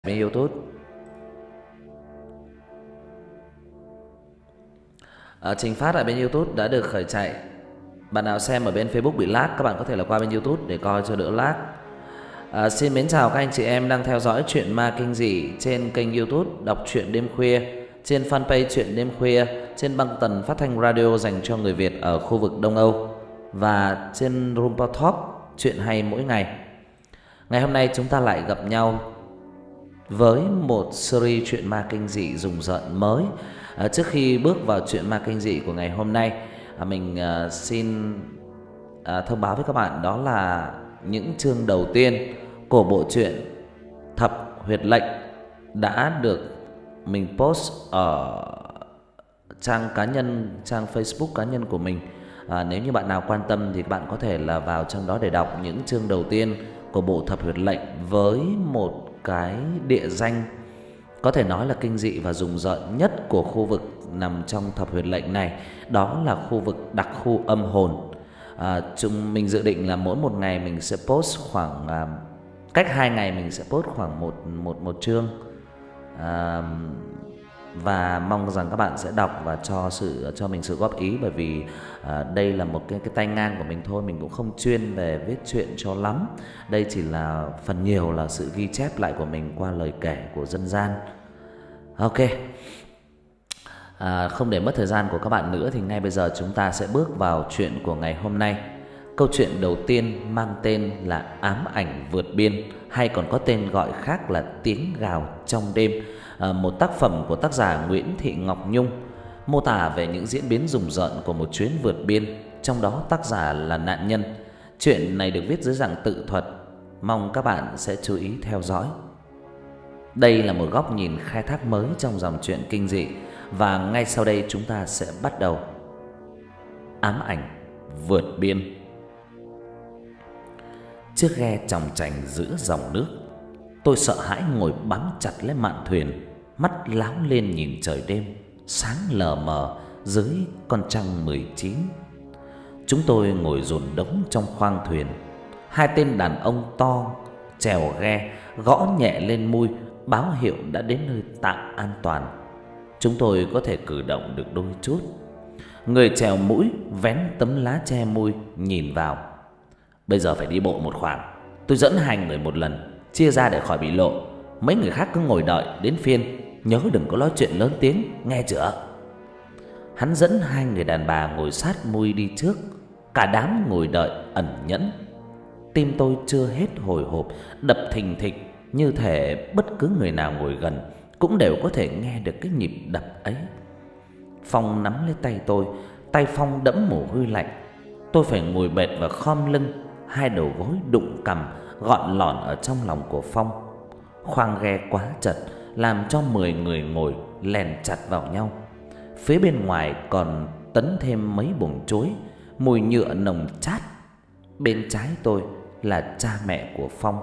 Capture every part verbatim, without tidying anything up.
Bên YouTube. À, trình phát ở bên YouTube đã được khởi chạy. Bạn nào xem ở bên Facebook bị lag, các bạn có thể là qua bên YouTube để coi cho đỡ lag. À, xin mến chào các anh chị em đang theo dõi chuyện ma kinh dị trên kênh YouTube Đọc Truyện Đêm Khuya, trên fanpage Truyện Đêm Khuya, trên băng tần phát thanh radio dành cho người Việt ở khu vực Đông Âu và trên Rumpa Talk chuyện hay mỗi ngày. Ngày hôm nay chúng ta lại gặp nhau với một series chuyện ma kinh dị rùng rợn mới. À, trước khi bước vào chuyện ma kinh dị của ngày hôm nay, à, mình à, xin à, thông báo với các bạn đó là những chương đầu tiên của bộ truyện Thập Huyệt Lệnh đã được mình post ở trang cá nhân, trang Facebook cá nhân của mình. À, nếu như bạn nào quan tâm thì bạn có thể là vào trong đó để đọc những chương đầu tiên của bộ Thập Huyệt Lệnh với một cái địa danh có thể nói là kinh dị và rùng rợn nhất của khu vực nằm trong Thập Huyệt Lệnh này, đó là khu vực đặc khu âm hồn. À, chúng mình dự định là mỗi một ngày mình sẽ post khoảng à, cách hai ngày mình sẽ post khoảng một một một chương. À, và mong rằng các bạn sẽ đọc và cho sự cho mình sự góp ý, bởi vì à, đây là một cái cái tay ngang của mình thôi, mình cũng không chuyên về viết truyện cho lắm. Đây chỉ là phần nhiều là sự ghi chép lại của mình qua lời kể của dân gian. Ok. À, không để mất thời gian của các bạn nữa thì ngay bây giờ chúng ta sẽ bước vào chuyện của ngày hôm nay. Câu chuyện đầu tiên mang tên là Ám Ảnh Vượt Biên, hay còn có tên gọi khác là Tiếng Gào Trong Đêm. À, một tác phẩm của tác giả Nguyễn Thị Ngọc Nhung, mô tả về những diễn biến rùng rợn của một chuyến vượt biên, trong đó tác giả là nạn nhân. Chuyện này được viết dưới dạng tự thuật, mong các bạn sẽ chú ý theo dõi. Đây là một góc nhìn khai thác mới trong dòng truyện kinh dị, và ngay sau đây chúng ta sẽ bắt đầu. Ám Ảnh Vượt Biên. Chiếc ghe chòng chành giữa dòng nước, tôi sợ hãi ngồi bám chặt lấy mạn thuyền, mắt láo lên nhìn trời đêm sáng lờ mờ dưới con trăng mười chín. Chúng tôi ngồi dồn đống trong khoang thuyền. Hai tên đàn ông to chèo ghe gõ nhẹ lên mui báo hiệu đã đến nơi tạm an toàn. Chúng tôi có thể cử động được đôi chút. Người chèo mũi vén tấm lá che mui nhìn vào. Bây giờ phải đi bộ một khoảng, tôi dẫn hai người một lần, chia ra để khỏi bị lộ. Mấy người khác cứ ngồi đợi đến phiên, nhớ đừng có nói chuyện lớn tiếng, nghe chưa? Hắn dẫn hai người đàn bà ngồi sát mui đi trước. Cả đám ngồi đợi ẩn nhẫn. Tim tôi chưa hết hồi hộp, đập thình thịch, như thể bất cứ người nào ngồi gần cũng đều có thể nghe được cái nhịp đập ấy. Phong nắm lấy tay tôi, tay Phong đẫm mồ hôi lạnh. Tôi phải ngồi bệt và khom lưng, hai đầu gối đụng cằm gọn lỏn ở trong lòng của Phong. Khoang ghe quá chật, làm cho mười người ngồi lèn chặt vào nhau. Phía bên ngoài còn tấn thêm mấy buồng chuối, mùi nhựa nồng chát. Bên trái tôi là cha mẹ của Phong,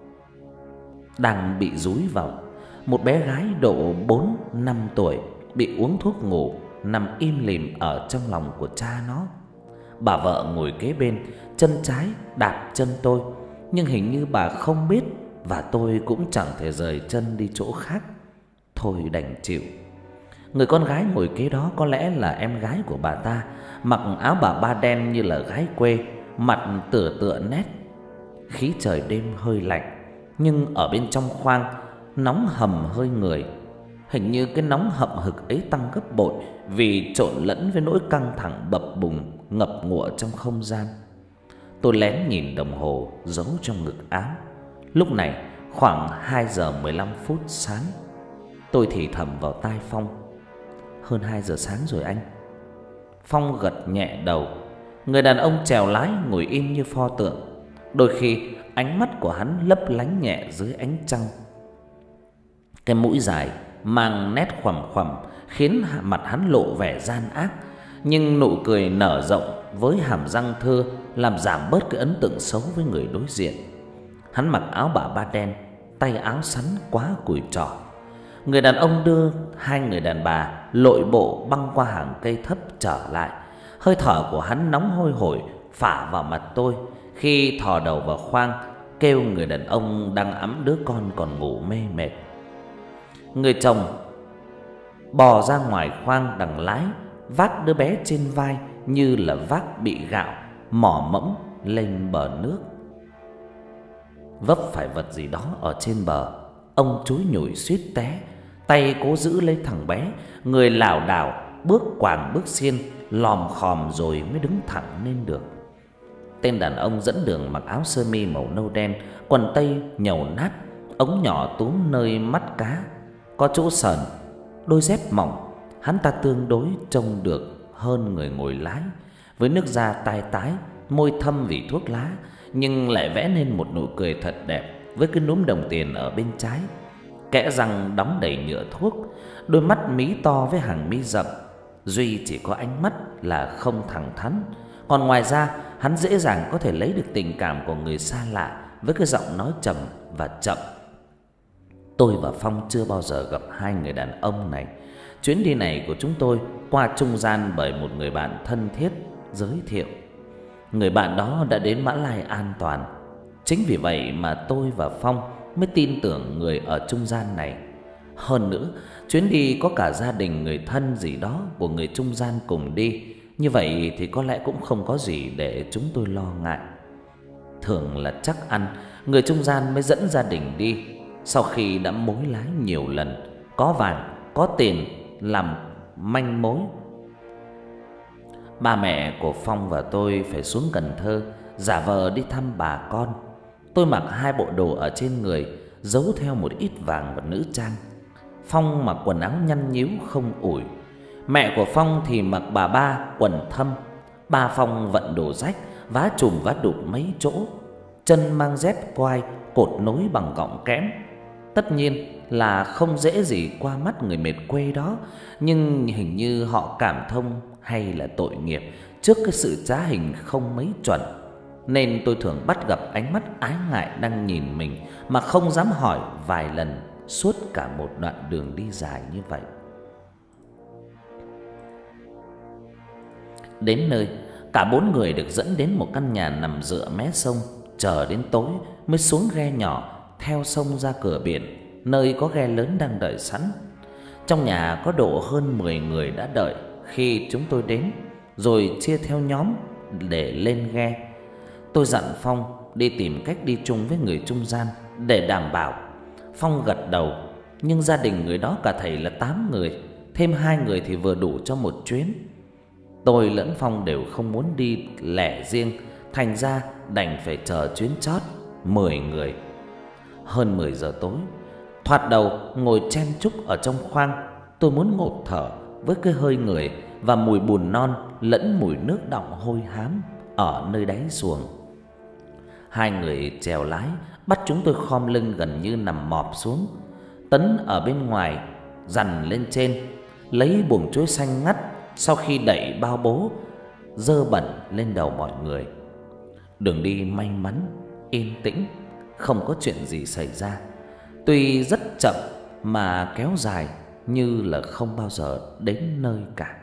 đang bị dúi vào. Một bé gái độ bốn năm tuổi bị uống thuốc ngủ, nằm im lìm ở trong lòng của cha nó. Bà vợ ngồi kế bên, chân trái đạp chân tôi, nhưng hình như bà không biết, và tôi cũng chẳng thể rời chân đi chỗ khác. Thôi đành chịu. Người con gái ngồi kế đó có lẽ là em gái của bà ta, mặc áo bà ba đen như là gái quê, mặt tựa tựa nét. Khí trời đêm hơi lạnh, nhưng ở bên trong khoang nóng hầm hơi người. Hình như cái nóng hậm hực ấy tăng gấp bội vì trộn lẫn với nỗi căng thẳng bập bùng ngập ngụa trong không gian. Tôi lén nhìn đồng hồ giấu trong ngực áo. Lúc này khoảng hai giờ mười lăm phút sáng. Tôi thì thầm vào tai Phong: hơn hai giờ sáng rồi anh. Phong gật nhẹ đầu. Người đàn ông chèo lái ngồi im như pho tượng. Đôi khi ánh mắt của hắn lấp lánh nhẹ dưới ánh trăng. Cái mũi dài mang nét khoằm khoằm khiến mặt hắn lộ vẻ gian ác, nhưng nụ cười nở rộng với hàm răng thưa làm giảm bớt cái ấn tượng xấu với người đối diện. Hắn mặc áo bà ba đen, tay áo sắn quá cùi trỏ. Người đàn ông đưa hai người đàn bà lội bộ băng qua hàng cây thấp trở lại. Hơi thở của hắn nóng hôi hổi phả vào mặt tôi khi thò đầu vào khoang, kêu người đàn ông đang ẵm đứa con còn ngủ mê mệt: Người chồng bò ra ngoài khoang đằng lái, vác đứa bé trên vai như là vác bị gạo, mò mẫm lên bờ nước. Vấp phải vật gì đó ở trên bờ, ông chúi nhủi suýt té, tay cố giữ lấy thằng bé, người lảo đảo bước quàng bước xiên, lòm khòm rồi mới đứng thẳng lên được. Tên đàn ông dẫn đường mặc áo sơ mi màu nâu đen, quần tây nhầu nát, ống nhỏ túm nơi mắt cá, có chỗ sờn, đôi dép mỏng. Hắn ta tương đối trông được hơn người ngồi lái, với nước da tai tái, môi thâm vì thuốc lá, nhưng lại vẽ nên một nụ cười thật đẹp với cái núm đồng tiền ở bên trái, kẽ răng đóng đầy nhựa thuốc, đôi mắt mí to với hàng mi rậm. Duy chỉ có ánh mắt là không thẳng thắn, còn ngoài ra hắn dễ dàng có thể lấy được tình cảm của người xa lạ với cái giọng nói trầm và chậm. Tôi và Phong chưa bao giờ gặp hai người đàn ông này. Chuyến đi này của chúng tôi qua trung gian bởi một người bạn thân thiết giới thiệu. Người bạn đó đã đến Mã Lai an toàn. Chính vì vậy mà tôi và Phong mới tin tưởng người ở trung gian này. Hơn nữa, chuyến đi có cả gia đình người thân gì đó của người trung gian cùng đi, như vậy thì có lẽ cũng không có gì để chúng tôi lo ngại. Thường là chắc ăn người trung gian mới dẫn gia đình đi, sau khi đã mối lái nhiều lần, có vàng, có tiền làm manh mối. Ba mẹ của Phong và tôi phải xuống Cần Thơ giả vờ đi thăm bà con. Tôi mặc hai bộ đồ ở trên người, giấu theo một ít vàng và nữ trang. Phong mặc quần áo nhăn nhíu không ủi. Mẹ của Phong thì mặc bà ba quần thâm. Ba Phong vận đồ rách, vá chùm vá đụt mấy chỗ, chân mang dép quai cột nối bằng cọng kẽm. Tất nhiên là không dễ gì qua mắt người mệt quê đó, nhưng hình như họ cảm thông hay là tội nghiệp trước cái sự trá hình không mấy chuẩn, nên tôi thường bắt gặp ánh mắt ái ngại đang nhìn mình mà không dám hỏi vài lần suốt cả một đoạn đường đi dài như vậy. Đến nơi, cả bốn người được dẫn đến một căn nhà nằm dựa mé sông, chờ đến tối mới xuống ghe nhỏ theo sông ra cửa biển, nơi có ghe lớn đang đợi sẵn. Trong nhà có độ hơn mười người đã đợi khi chúng tôi đến, rồi chia theo nhóm để lên ghe. Tôi dặn Phong đi tìm cách đi chung với người trung gian để đảm bảo. Phong gật đầu, nhưng gia đình người đó cả thảy là tám người, thêm hai người thì vừa đủ cho một chuyến. Tôi lẫn Phong đều không muốn đi lẻ riêng, thành ra đành phải chờ chuyến chót mười người. Hơn mười giờ tối, thoạt đầu ngồi chen chúc ở trong khoang, tôi muốn ngộp thở với cái hơi người và mùi bùn non lẫn mùi nước đọng hôi hám ở nơi đáy xuồng. Hai người chèo lái bắt chúng tôi khom lưng gần như nằm mọp xuống. Tấn ở bên ngoài dằn lên trên, lấy buồng chuối xanh ngắt sau khi đẩy bao bố dơ bẩn lên đầu mọi người. Đường đi may mắn, yên tĩnh, không có chuyện gì xảy ra. Tuy rất chậm mà kéo dài như là không bao giờ đến nơi cả.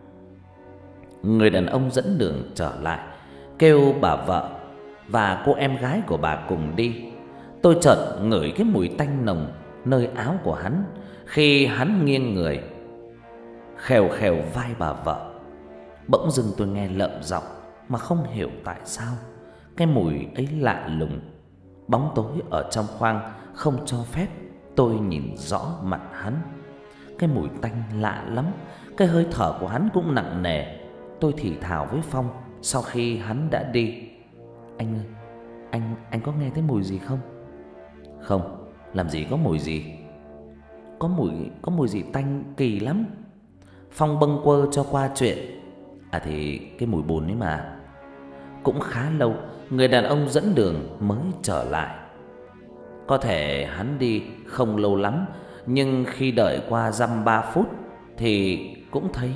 Người đàn ông dẫn đường trở lại, kêu bà vợ và cô em gái của bà cùng đi. Tôi chợt ngửi cái mùi tanh nồng nơi áo của hắn khi hắn nghiêng người khèo khèo vai bà vợ. Bỗng dưng tôi nghe lợm giọng mà không hiểu tại sao. Cái mùi ấy lạ lùng. Bóng tối ở trong khoang không cho phép tôi nhìn rõ mặt hắn. Cái mùi tanh lạ lắm. Cái hơi thở của hắn cũng nặng nề. Tôi thì thào với Phong sau khi hắn đã đi: Anh ơi, anh anh có nghe thấy mùi gì không? Không, làm gì có mùi gì. Có mùi có mùi gì tanh kỳ lắm. Phong bâng quơ cho qua chuyện. À thì cái mùi bùn ấy mà. Cũng khá lâu người đàn ông dẫn đường mới trở lại. Có thể hắn đi không lâu lắm, nhưng khi đợi qua dăm ba phút thì cũng thấy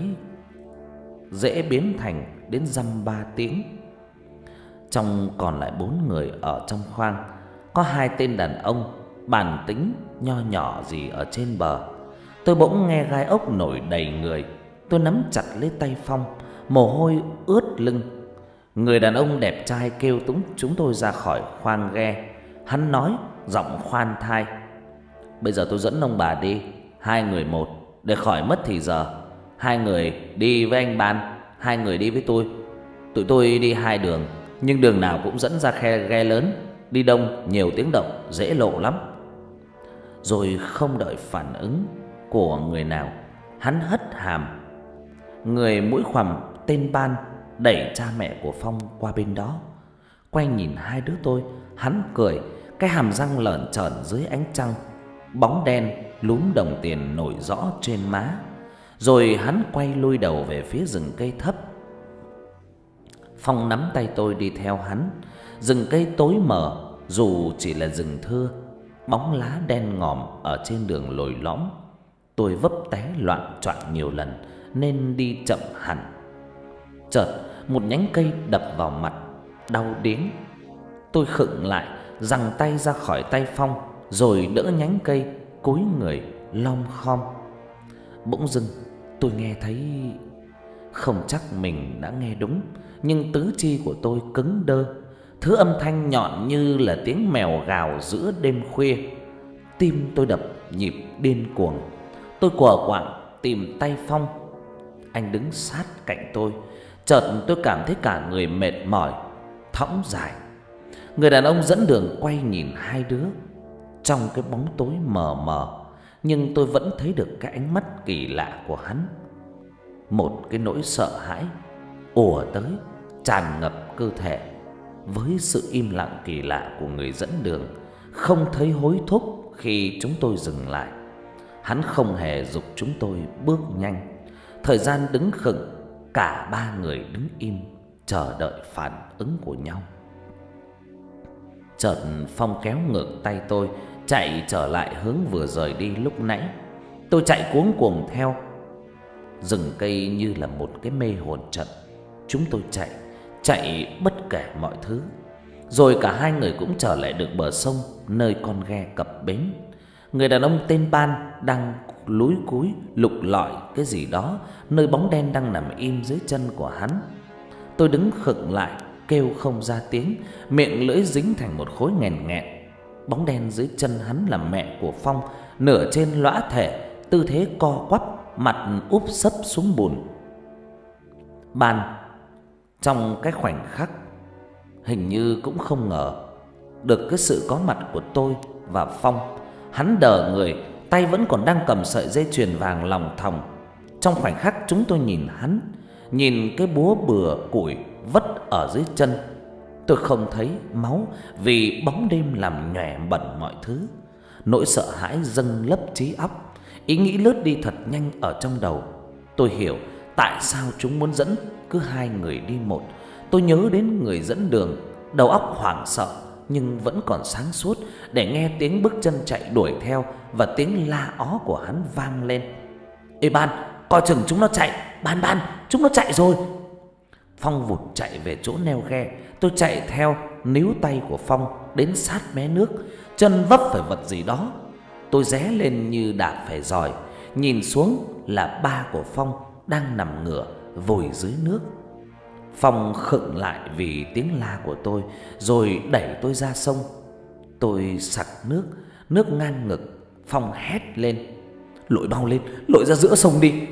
dễ biến thành đến dăm ba tiếng. Trong còn lại bốn người ở trong khoang, có hai tên đàn ông bản tính nho nhỏ gì ở trên bờ. Tôi bỗng nghe gai ốc nổi đầy người. Tôi nắm chặt lấy tay Phong, mồ hôi ướt lưng. Người đàn ông đẹp trai kêu túng chúng tôi ra khỏi khoang ghe. Hắn nói giọng khoan thai: Bây giờ tôi dẫn ông bà đi, hai người một, để khỏi mất thì giờ. Hai người đi với anh Ban, hai người đi với tôi. Tụi tôi đi hai đường, nhưng đường nào cũng dẫn ra khe ghe lớn. Đi đông nhiều tiếng động, dễ lộ lắm. Rồi không đợi phản ứng của người nào, hắn hất hàm. Người mũi khoằm tên Ban đẩy cha mẹ của Phong qua bên đó. Quay nhìn hai đứa tôi, hắn cười, cái hàm răng lởn chởn dưới ánh trăng. Bóng đen lúm đồng tiền nổi rõ trên má. Rồi hắn quay lui đầu về phía rừng cây thấp. Phong nắm tay tôi đi theo hắn. Rừng cây tối mờ, dù chỉ là rừng thưa, bóng lá đen ngòm ở trên đường lồi lõm. Tôi vấp té loạng choạng nhiều lần nên đi chậm hẳn. Chợt một nhánh cây đập vào mặt, đau điếng. Tôi khựng lại, giằng tay ra khỏi tay Phong, rồi đỡ nhánh cây, cúi người lom khom. Bỗng dưng tôi nghe thấy, không chắc mình đã nghe đúng, nhưng tứ chi của tôi cứng đơ. Thứ âm thanh nhọn như là tiếng mèo gào giữa đêm khuya. Tim tôi đập nhịp điên cuồng. Tôi quờ quạng tìm tay Phong. Anh đứng sát cạnh tôi. Chợt tôi cảm thấy cả người mệt mỏi, thõng dài. Người đàn ông dẫn đường quay nhìn hai đứa. Trong cái bóng tối mờ mờ, nhưng tôi vẫn thấy được cái ánh mắt kỳ lạ của hắn. Một cái nỗi sợ hãi ùa tới, tràn ngập cơ thể. Với sự im lặng kỳ lạ của người dẫn đường, không thấy hối thúc khi chúng tôi dừng lại. Hắn không hề giục chúng tôi bước nhanh. Thời gian đứng khựng, cả ba người đứng im, chờ đợi phản ứng của nhau. Chợt Phong kéo ngược tay tôi, chạy trở lại hướng vừa rời đi lúc nãy. Tôi chạy cuống cuồng theo. Rừng cây như là một cái mê hồn trận. Chúng tôi chạy, chạy bất kể mọi thứ. Rồi cả hai người cũng trở lại được bờ sông, nơi con ghe cập bến. Người đàn ông tên Ban đang lúi cúi lục lọi cái gì đó, nơi bóng đen đang nằm im dưới chân của hắn. Tôi đứng khựng lại, kêu không ra tiếng, miệng lưỡi dính thành một khối nghèn nghẹn. Bóng đen dưới chân hắn là mẹ của Phong, nửa trên lõa thể, tư thế co quắp, mặt úp sấp xuống bùn. Ban trong cái khoảnh khắc hình như cũng không ngờ được cái sự có mặt của tôi và Phong. Hắn đờ người, tay vẫn còn đang cầm sợi dây chuyền vàng lòng thòng. Trong khoảnh khắc chúng tôi nhìn hắn, nhìn cái búa bừa củi vất ở dưới chân. Tôi không thấy máu vì bóng đêm làm nhòe bẩn mọi thứ. Nỗi sợ hãi dâng lấp trí óc. Ý nghĩ lướt đi thật nhanh ở trong đầu. Tôi hiểu tại sao chúng muốn dẫn cứ hai người đi một. Tôi nhớ đến người dẫn đường, đầu óc hoảng sợ nhưng vẫn còn sáng suốt, để nghe tiếng bước chân chạy đuổi theo và tiếng la ó của hắn vang lên. Ê Ban, coi chừng chúng nó chạy. Ban Ban, chúng nó chạy rồi. Phong vụt chạy về chỗ neo ghe. Tôi chạy theo, níu tay của Phong đến sát mé nước, chân vấp phải vật gì đó. Tôi ré lên như đạp phải giòi, nhìn xuống là ba của Phong đang nằm ngửa vùi dưới nước. Phong khựng lại vì tiếng la của tôi, rồi đẩy tôi ra sông. Tôi sặc nước, nước ngang ngực. Phong hét lên: lội bao lên, lội ra giữa sông đi.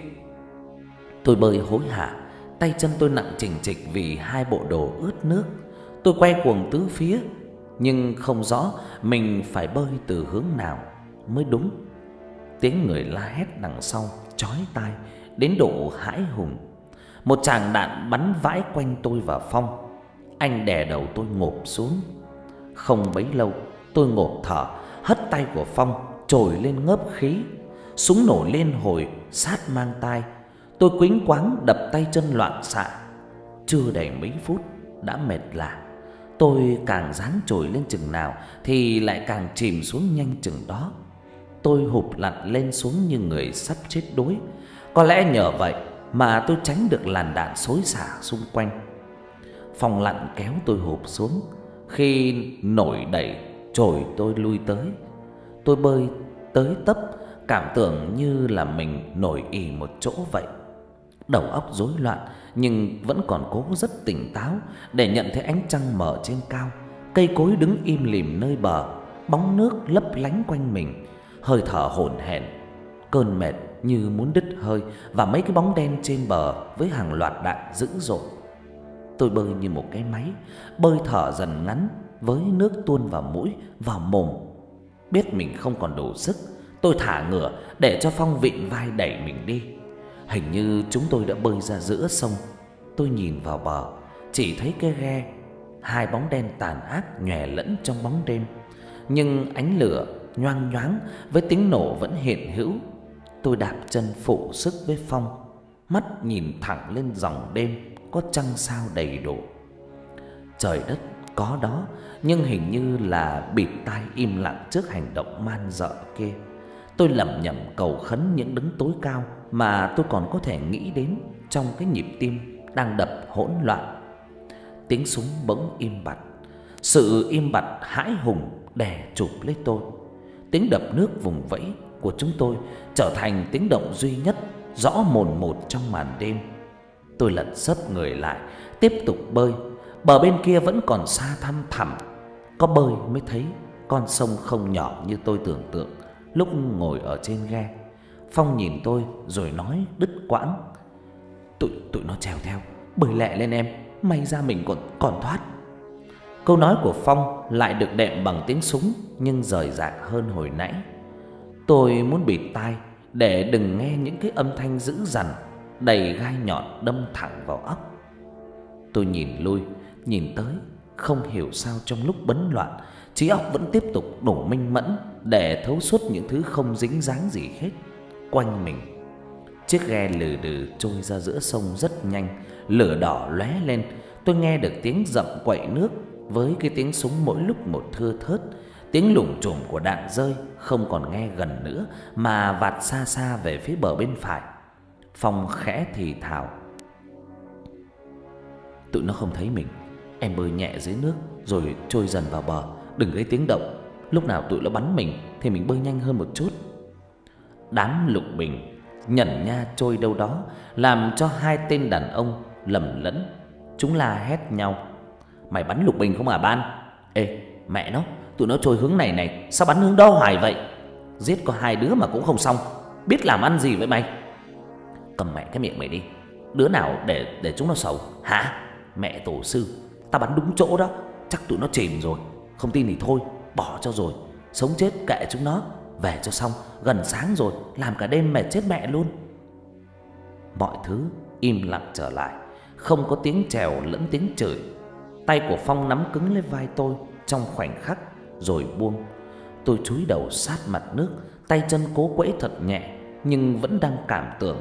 Tôi bơi hối hả, tay chân tôi nặng chình chịch vì hai bộ đồ ướt nước. Tôi quay cuồng tứ phía, nhưng không rõ mình phải bơi từ hướng nào mới đúng. Tiếng người la hét đằng sau chói tai đến độ hãi hùng. Một tràng đạn bắn vãi quanh tôi và Phong. Anh đè đầu tôi ngộp xuống. Không bấy lâu tôi ngộp thở, hất tay của Phong trồi lên ngớp khí. Súng nổ lên hồi sát mang tai. Tôi quĩnh quáng đập tay chân loạn xạ. Chưa đầy mấy phút đã mệt lả. Tôi càng ráng trồi lên chừng nào thì lại càng chìm xuống nhanh chừng đó. Tôi hụp lặn lên xuống như người sắp chết đuối. Có lẽ nhờ vậy mà tôi tránh được làn đạn xối xả xung quanh. Phong lặn kéo tôi hụp xuống. Khi nổi đẩy trồi tôi lui tới. Tôi bơi tới tấp, cảm tưởng như là mình nổi ì một chỗ vậy. Đầu óc rối loạn nhưng vẫn còn cố rất tỉnh táo để nhận thấy ánh trăng mờ trên cao. Cây cối đứng im lìm nơi bờ, bóng nước lấp lánh quanh mình, hơi thở hổn hển. cơn mệt như muốn đứt hơi và mấy cái bóng đen trên bờ với hàng loạt đạn dữ dội. Tôi bơi như một cái máy, bơi thở dần ngắn với nước tuôn vào mũi, vào mồm. Biết mình không còn đủ sức, tôi thả ngửa để cho Phong vịn vai đẩy mình đi. Hình như chúng tôi đã bơi ra giữa sông. Tôi nhìn vào bờ, chỉ thấy cái ghe, hai bóng đen tàn ác nhòe lẫn trong bóng đêm, nhưng ánh lửa nhoang nhoáng với tiếng nổ vẫn hiện hữu. Tôi đạp chân phụ sức với Phong, mắt nhìn thẳng lên dòng đêm có trăng sao đầy đủ. Trời đất có đó, nhưng hình như là bịt tai im lặng trước hành động man dợ kia. Tôi lẩm nhẩm cầu khấn những đấng tối cao mà tôi còn có thể nghĩ đến trong cái nhịp tim đang đập hỗn loạn. Tiếng súng bỗng im bặt. Sự im bặt hãi hùng đè chụp lấy tôi. Tiếng đập nước vùng vẫy của chúng tôi trở thành tiếng động duy nhất rõ mồn một trong màn đêm. Tôi lật sấp người lại, tiếp tục bơi. Bờ bên kia vẫn còn xa thăm thẳm. Có bơi mới thấy con sông không nhỏ như tôi tưởng tượng lúc ngồi ở trên ghe. Phong nhìn tôi rồi nói đứt quãng: Tụi, tụi nó trèo theo, bơi lẹ lên em, may ra mình còn, còn thoát. Câu nói của Phong lại được đệm bằng tiếng súng, nhưng rời rạc hơn hồi nãy. Tôi muốn bịt tai để đừng nghe những cái âm thanh dữ dằn đầy gai nhọn đâm thẳng vào óc. Tôi nhìn lui, nhìn tới, không hiểu sao trong lúc bấn loạn, trí óc vẫn tiếp tục đủ minh mẫn để thấu suốt những thứ không dính dáng gì hết quanh mình. Chiếc ghe lừ đừ trôi ra giữa sông rất nhanh, lửa đỏ lóe lên. Tôi nghe được tiếng dậm quậy nước với cái tiếng súng mỗi lúc một thưa thớt. Tiếng lủng chủng của đạn rơi không còn nghe gần nữa mà vạt xa xa về phía bờ bên phải. Phong khẽ thì thào: Tụi nó không thấy mình, em bơi nhẹ dưới nước rồi trôi dần vào bờ, đừng gây tiếng động. Lúc nào tụi nó bắn mình thì mình bơi nhanh hơn một chút. Đám lục bình nhẩn nha trôi đâu đó làm cho hai tên đàn ông lầm lẫn. Chúng la hét nhau: Mày bắn lục bình không à Ban? Ê mẹ nó, tụi nó trôi hướng này này, sao bắn hướng đó hoài vậy? Giết có hai đứa mà cũng không xong, biết làm ăn gì vậy mày? Cầm mẹ cái miệng mày đi, đứa nào để để chúng nó sầu hả? Mẹ tổ sư, tao bắn đúng chỗ đó, chắc tụi nó chìm rồi. Không tin thì thôi, bỏ cho rồi, sống chết kệ chúng nó, về cho xong, gần sáng rồi, làm cả đêm mệt chết mẹ luôn. Mọi thứ im lặng trở lại, không có tiếng trèo lẫn tiếng chửi. Tay của Phong nắm cứng lấy vai tôi trong khoảnh khắc rồi buông. Tôi chúi đầu sát mặt nước, tay chân cố quẫy thật nhẹ nhưng vẫn đang cảm tưởng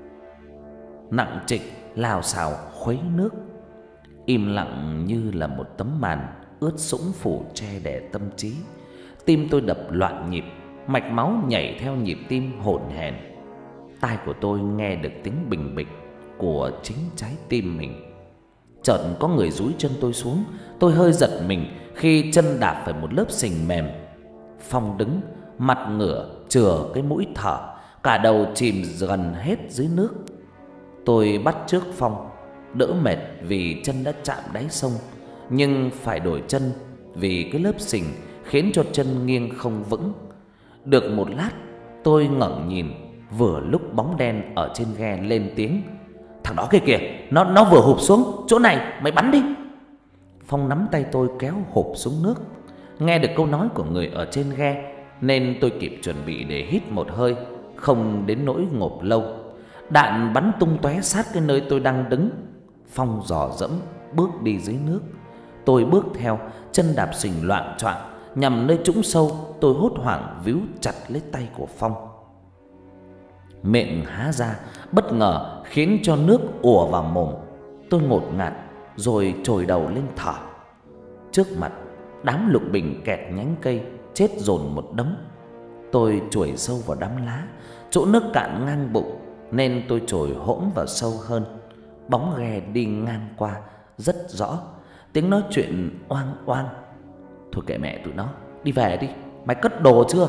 nặng trịch lào xào khuấy nước. Im lặng như là một tấm màn ướt sũng phủ che đè tâm trí. Tim tôi đập loạn nhịp, mạch máu nhảy theo nhịp tim hỗn hển. Tai của tôi nghe được tiếng bình bịch của chính trái tim mình. Chợt có người dúi chân tôi xuống. Tôi hơi giật mình khi chân đạp phải một lớp sình mềm. Phong đứng, mặt ngửa, chừa cái mũi thở, cả đầu chìm gần hết dưới nước. Tôi bắt chước Phong, đỡ mệt vì chân đã chạm đáy sông, nhưng phải đổi chân vì cái lớp sình khiến cho chân nghiêng không vững. Được một lát, tôi ngẩng nhìn, vừa lúc bóng đen ở trên ghe lên tiếng: Thằng đó kia kìa, nó nó vừa hụp xuống chỗ này, mày bắn đi. Phong nắm tay tôi kéo hụp xuống nước. Nghe được câu nói của người ở trên ghe nên tôi kịp chuẩn bị để hít một hơi, không đến nỗi ngộp lâu. Đạn bắn tung tóe sát cái nơi tôi đang đứng. Phong dò dẫm bước đi dưới nước. Tôi bước theo, chân đạp sình loạng choạng nhằm nơi trũng sâu. Tôi hốt hoảng víu chặt lấy tay của Phong. Miệng há ra bất ngờ khiến cho nước ùa vào mồm. Tôi ngột ngạt rồi trồi đầu lên thở. Trước mặt đám lục bình kẹt nhánh cây chết dồn một đống. Tôi chuồi sâu vào đám lá, chỗ nước cạn ngang bụng nên tôi trồi hõm vào sâu hơn. Bóng ghe đi ngang qua rất rõ, tiếng nói chuyện oang oang. Thôi kệ mẹ tụi nó, đi về đi, mày cất đồ chưa?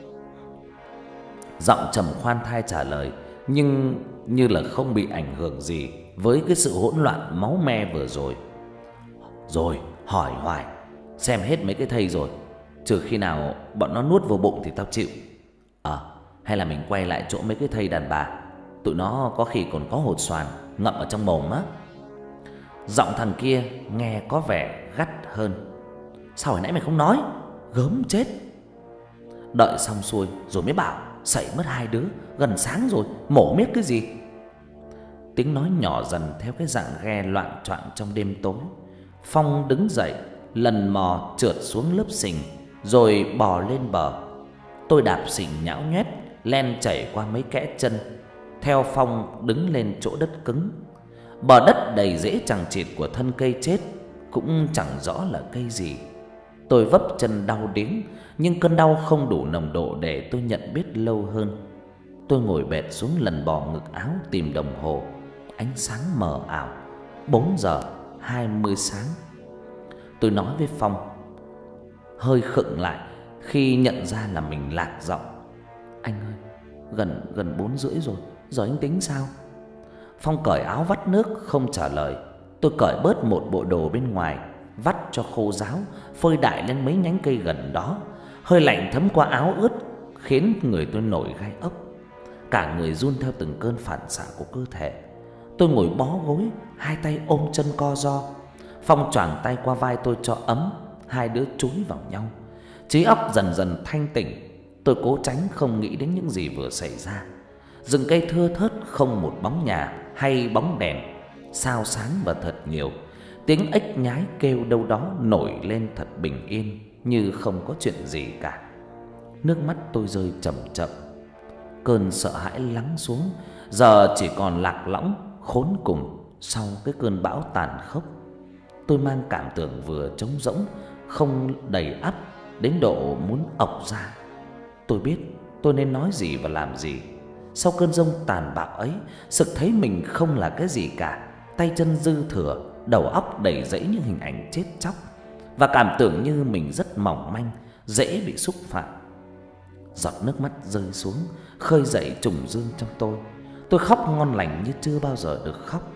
Giọng trầm khoan thai trả lời, nhưng như là không bị ảnh hưởng gì với cái sự hỗn loạn máu me vừa rồi. Rồi, hỏi hoài, xem hết mấy cái thây rồi, trừ khi nào bọn nó nuốt vào bụng thì tao chịu. Ờ, à, Hay là mình quay lại chỗ mấy cái thây đàn bà, tụi nó có khi còn có hột xoàn ngậm ở trong mồm á. Giọng thằng kia nghe có vẻ gắt hơn. Sao hồi nãy mày không nói? Gớm chết. Đợi xong xuôi rồi mới bảo sậy mất hai đứa, gần sáng rồi, mổ miết cái gì. Tiếng nói nhỏ dần theo cái dạng ghe loạn choạng trong đêm tối. Phong đứng dậy, lần mò trượt xuống lớp sình, rồi bò lên bờ. Tôi đạp sình nhão nhoét, len chảy qua mấy kẽ chân, theo Phong đứng lên chỗ đất cứng. Bờ đất đầy rễ chằng chịt của thân cây chết, cũng chẳng rõ là cây gì. Tôi vấp chân đau điếng, nhưng cơn đau không đủ nồng độ để tôi nhận biết lâu hơn. Tôi ngồi bệt xuống lần bò ngực áo tìm đồng hồ. Ánh sáng mờ ảo, bốn giờ hai mươi sáng. Tôi nói với Phong, hơi khựng lại khi nhận ra là mình lạc giọng. Anh ơi, gần gần bốn rưỡi rồi, giờ anh tính sao? Phong cởi áo vắt nước không trả lời. Tôi cởi bớt một bộ đồ bên ngoài, vắt cho khô ráo, phơi đại lên mấy nhánh cây gần đó. Hơi lạnh thấm qua áo ướt khiến người tôi nổi gai ốc. Cả người run theo từng cơn phản xạ của cơ thể. Tôi ngồi bó gối, hai tay ôm chân co ro. Phong choàng tay qua vai tôi cho ấm, hai đứa chúi vào nhau. Trí óc dần dần thanh tỉnh. Tôi cố tránh không nghĩ đến những gì vừa xảy ra. Rừng cây thưa thớt, không một bóng nhà hay bóng đèn. Sao sáng và thật nhiều. Tiếng ếch nhái kêu đâu đó nổi lên thật bình yên, như không có chuyện gì cả. Nước mắt tôi rơi chậm chậm. Cơn sợ hãi lắng xuống, giờ chỉ còn lạc lõng khốn cùng sau cái cơn bão tàn khốc. Tôi mang cảm tưởng vừa trống rỗng, không đầy ắp đến độ muốn ọc ra. Tôi biết tôi nên nói gì và làm gì. Sau cơn giông tàn bạo ấy, sực thấy mình không là cái gì cả, tay chân dư thừa, đầu óc đầy rẫy những hình ảnh chết chóc, và cảm tưởng như mình rất mỏng manh, dễ bị xúc phạm. Giọt nước mắt rơi xuống, khơi dậy trùng dương trong tôi. Tôi khóc ngon lành như chưa bao giờ được khóc.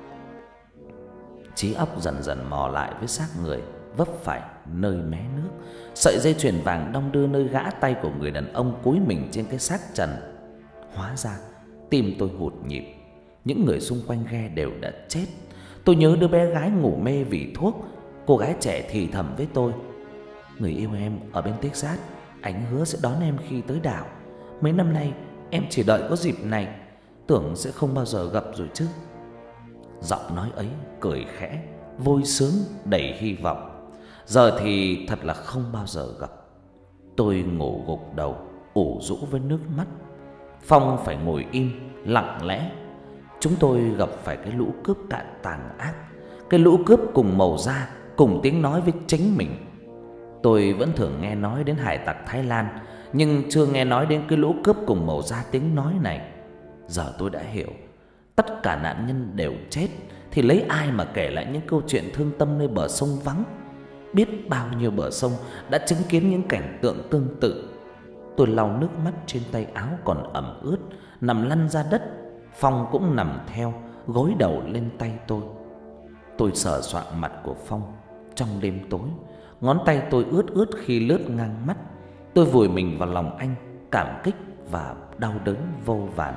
Trí óc dần dần mò lại với xác người vấp phải nơi mé nước. Sợi dây chuyền vàng đong đưa nơi gã tay của người đàn ông cúi mình trên cái xác trần. Hóa ra tim tôi hụt nhịp. Những người xung quanh ghe đều đã chết. Tôi nhớ đứa bé gái ngủ mê vì thuốc. Cô gái trẻ thì thầm với tôi, người yêu em ở bên Texas, anh hứa sẽ đón em khi tới đảo. Mấy năm nay em chỉ đợi có dịp này, tưởng sẽ không bao giờ gặp rồi chứ. Giọng nói ấy cười khẽ, vui sướng, đầy hy vọng. Giờ thì thật là không bao giờ gặp. Tôi ngủ gục đầu, ủ rũ với nước mắt. Phong phải ngồi im, lặng lẽ. Chúng tôi gặp phải cái lũ cướp cạn tàn ác. Cái lũ cướp cùng màu da, cùng tiếng nói với chính mình. Tôi vẫn thường nghe nói đến hải tặc Thái Lan, nhưng chưa nghe nói đến cái lũ cướp cùng màu da tiếng nói này. Giờ tôi đã hiểu, tất cả nạn nhân đều chết, thì lấy ai mà kể lại những câu chuyện thương tâm nơi bờ sông vắng. Biết bao nhiêu bờ sông đã chứng kiến những cảnh tượng tương tự. Tôi lau nước mắt trên tay áo còn ẩm ướt, nằm lăn ra đất. Phong cũng nằm theo, gối đầu lên tay tôi. Tôi sờ soạng mặt của Phong trong đêm tối. Ngón tay tôi ướt ướt khi lướt ngang mắt. Tôi vùi mình vào lòng anh, cảm kích và đau đớn vô vàn.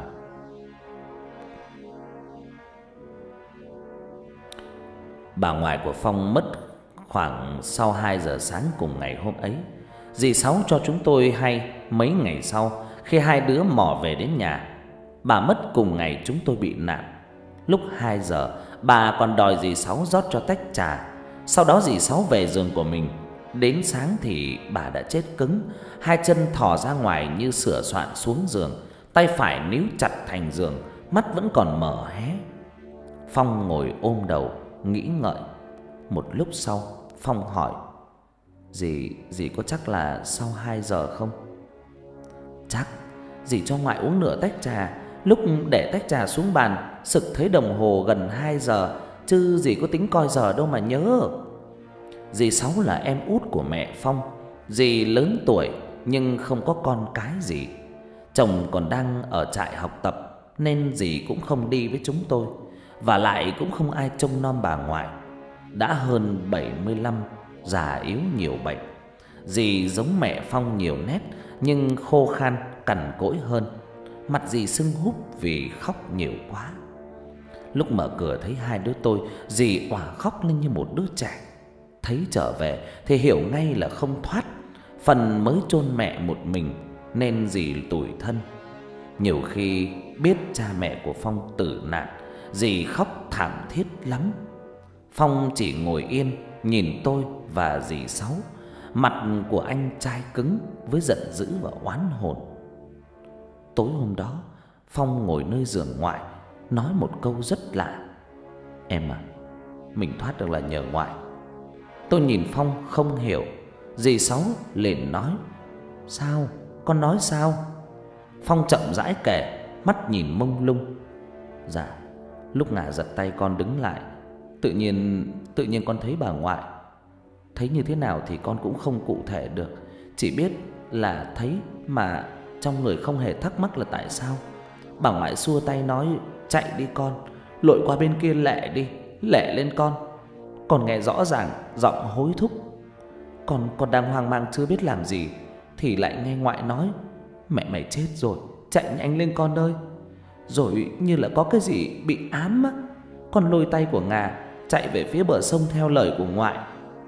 Bà ngoại của Phong mất khoảng sau hai giờ sáng cùng ngày hôm ấy. Dì Sáu cho chúng tôi hay mấy ngày sau, khi hai đứa mò về đến nhà. Bà mất cùng ngày chúng tôi bị nạn. Lúc hai giờ, bà còn đòi dì Sáu rót cho tách trà. Sau đó dì Sáu về giường của mình. Đến sáng thì bà đã chết cứng, hai chân thò ra ngoài như sửa soạn xuống giường, tay phải níu chặt thành giường, mắt vẫn còn mở hé. Phong ngồi ôm đầu, nghĩ ngợi. Một lúc sau, Phong hỏi, Dì, dì có chắc là sau hai giờ không? Chắc. Dì cho ngoại uống nửa tách trà. Lúc để tách trà xuống bàn, sực thấy đồng hồ gần hai giờ, chứ dì có tính coi giờ đâu mà nhớ. Dì Sáu là em út của mẹ Phong. Dì lớn tuổi nhưng không có con cái gì. Chồng còn đang ở trại học tập, nên dì cũng không đi với chúng tôi. Và lại cũng không ai trông nom bà ngoại. Đã hơn bảy mươi lăm, già yếu nhiều bệnh. Dì giống mẹ Phong nhiều nét, nhưng khô khan, cằn cỗi hơn. Mặt dì sưng húp vì khóc nhiều quá. Lúc mở cửa thấy hai đứa tôi, dì òa khóc lên như một đứa trẻ. Thấy trở về thì hiểu ngay là không thoát. Phần mới chôn mẹ một mình nên dì tủi thân. Nhiều khi biết cha mẹ của Phong tử nạn, dì khóc thảm thiết lắm. Phong chỉ ngồi yên nhìn tôi và dì Sáu. Mặt của anh trai cứng với giận dữ và oán hồn. Tối hôm đó, Phong ngồi nơi giường ngoại nói một câu rất lạ: "Em à, mình thoát được là nhờ ngoại." Tôi nhìn Phong không hiểu. Dì Sáu liền nói: "Sao? Con nói sao?" Phong chậm rãi kể, mắt nhìn mông lung: "Dạ, lúc ngả giật tay con đứng lại, Tự nhiên tự nhiên con thấy bà ngoại. Thấy như thế nào thì con cũng không cụ thể được, chỉ biết là thấy mà trong người không hề thắc mắc là tại sao. Bà ngoại xua tay nói: Chạy đi con, lội qua bên kia lẹ đi, lẹ lên con. Con nghe rõ ràng giọng hối thúc. Con con đang hoang mang chưa biết làm gì thì lại nghe ngoại nói: Mẹ mày chết rồi, chạy nhanh lên con ơi. Rồi như là có cái gì bị ám á. Con lôi tay của Ngà chạy về phía bờ sông theo lời của ngoại."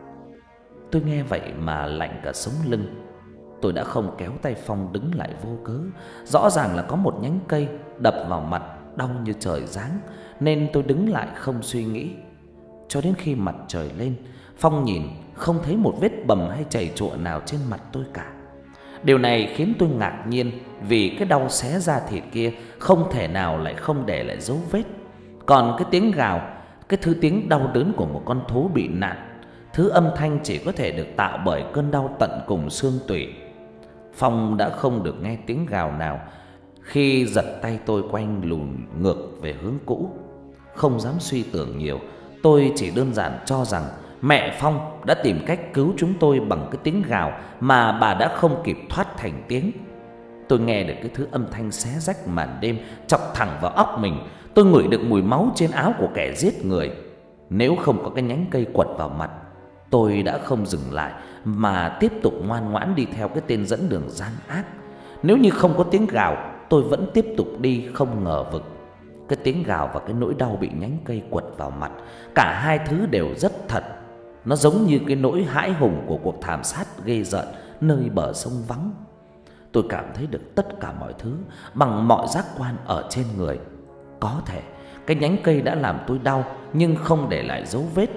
Tôi nghe vậy mà lạnh cả sống lưng. Tôi đã không kéo tay Phong đứng lại vô cớ. Rõ ràng là có một nhánh cây đập vào mặt đau như trời giáng, nên tôi đứng lại không suy nghĩ. Cho đến khi mặt trời lên, Phong nhìn không thấy một vết bầm hay chảy chụa nào trên mặt tôi cả. Điều này khiến tôi ngạc nhiên, vì cái đau xé da thịt kia không thể nào lại không để lại dấu vết. Còn cái tiếng gào, cái thứ tiếng đau đớn của một con thú bị nạn, thứ âm thanh chỉ có thể được tạo bởi cơn đau tận cùng xương tủy. Phong đã không được nghe tiếng gào nào khi giật tay tôi quanh lùn ngược về hướng cũ. Không dám suy tưởng nhiều, tôi chỉ đơn giản cho rằng mẹ Phong đã tìm cách cứu chúng tôi bằng cái tiếng gào mà bà đã không kịp thoát thành tiếng. Tôi nghe được cái thứ âm thanh xé rách màn đêm chọc thẳng vào óc mình. Tôi ngửi được mùi máu trên áo của kẻ giết người. Nếu không có cái nhánh cây quật vào mặt, tôi đã không dừng lại mà tiếp tục ngoan ngoãn đi theo cái tên dẫn đường gian ác. Nếu như không có tiếng gào, tôi vẫn tiếp tục đi không ngờ vực. Cái tiếng gào và cái nỗi đau bị nhánh cây quật vào mặt, cả hai thứ đều rất thật. Nó giống như cái nỗi hãi hùng của cuộc thảm sát ghê rợn nơi bờ sông vắng. Tôi cảm thấy được tất cả mọi thứ bằng mọi giác quan ở trên người. Có thể cái nhánh cây đã làm tôi đau nhưng không để lại dấu vết.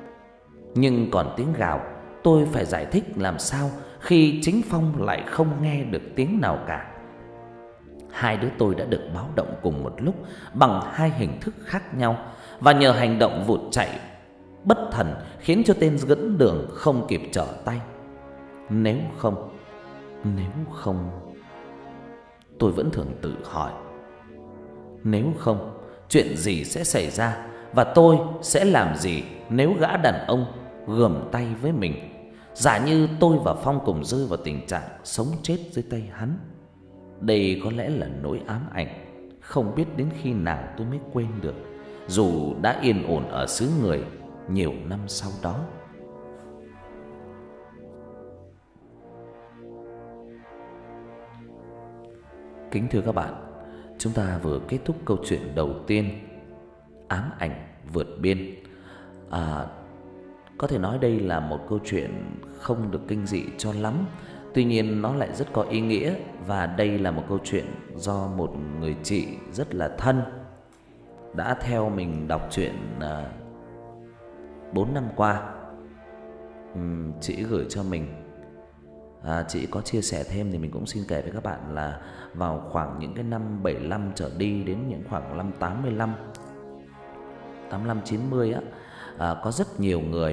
Nhưng còn tiếng gào, tôi phải giải thích làm sao khi chính Phong lại không nghe được tiếng nào cả. Hai đứa tôi đã được báo động cùng một lúc bằng hai hình thức khác nhau, và nhờ hành động vụt chạy bất thần khiến cho tên dẫn đường không kịp trở tay. Nếu không, nếu không, tôi vẫn thường tự hỏi, nếu không, chuyện gì sẽ xảy ra và tôi sẽ làm gì nếu gã đàn ông gườm tay với mình. Giả như tôi và Phong cùng rơi vào tình trạng sống chết dưới tay hắn. Đây có lẽ là nỗi ám ảnh không biết đến khi nào tôi mới quên được, dù đã yên ổn ở xứ người nhiều năm sau đó. Kính thưa các bạn, chúng ta vừa kết thúc câu chuyện đầu tiên, Ám ảnh vượt biên. À, có thể nói đây là một câu chuyện không được kinh dị cho lắm, tuy nhiên nó lại rất có ý nghĩa. Và đây là một câu chuyện do một người chị rất là thân đã theo mình đọc truyện à, bốn năm qua. uhm, Chị gửi cho mình. à, Chị có chia sẻ thêm thì mình cũng xin kể với các bạn là vào khoảng những cái năm bảy mươi lăm trở đi đến những khoảng năm tám mươi lăm, tám mươi lăm chín mươi á, à, có rất nhiều người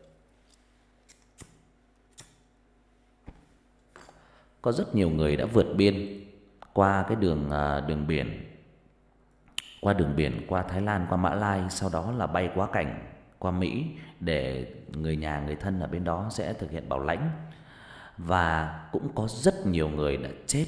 có rất nhiều người đã vượt biên qua cái đường à, đường biển, qua đường biển qua Thái Lan, qua Mã Lai, sau đó là bay quá cảnh qua Mỹ để người nhà người thân ở bên đó sẽ thực hiện bảo lãnh. Và cũng có rất nhiều người đã chết.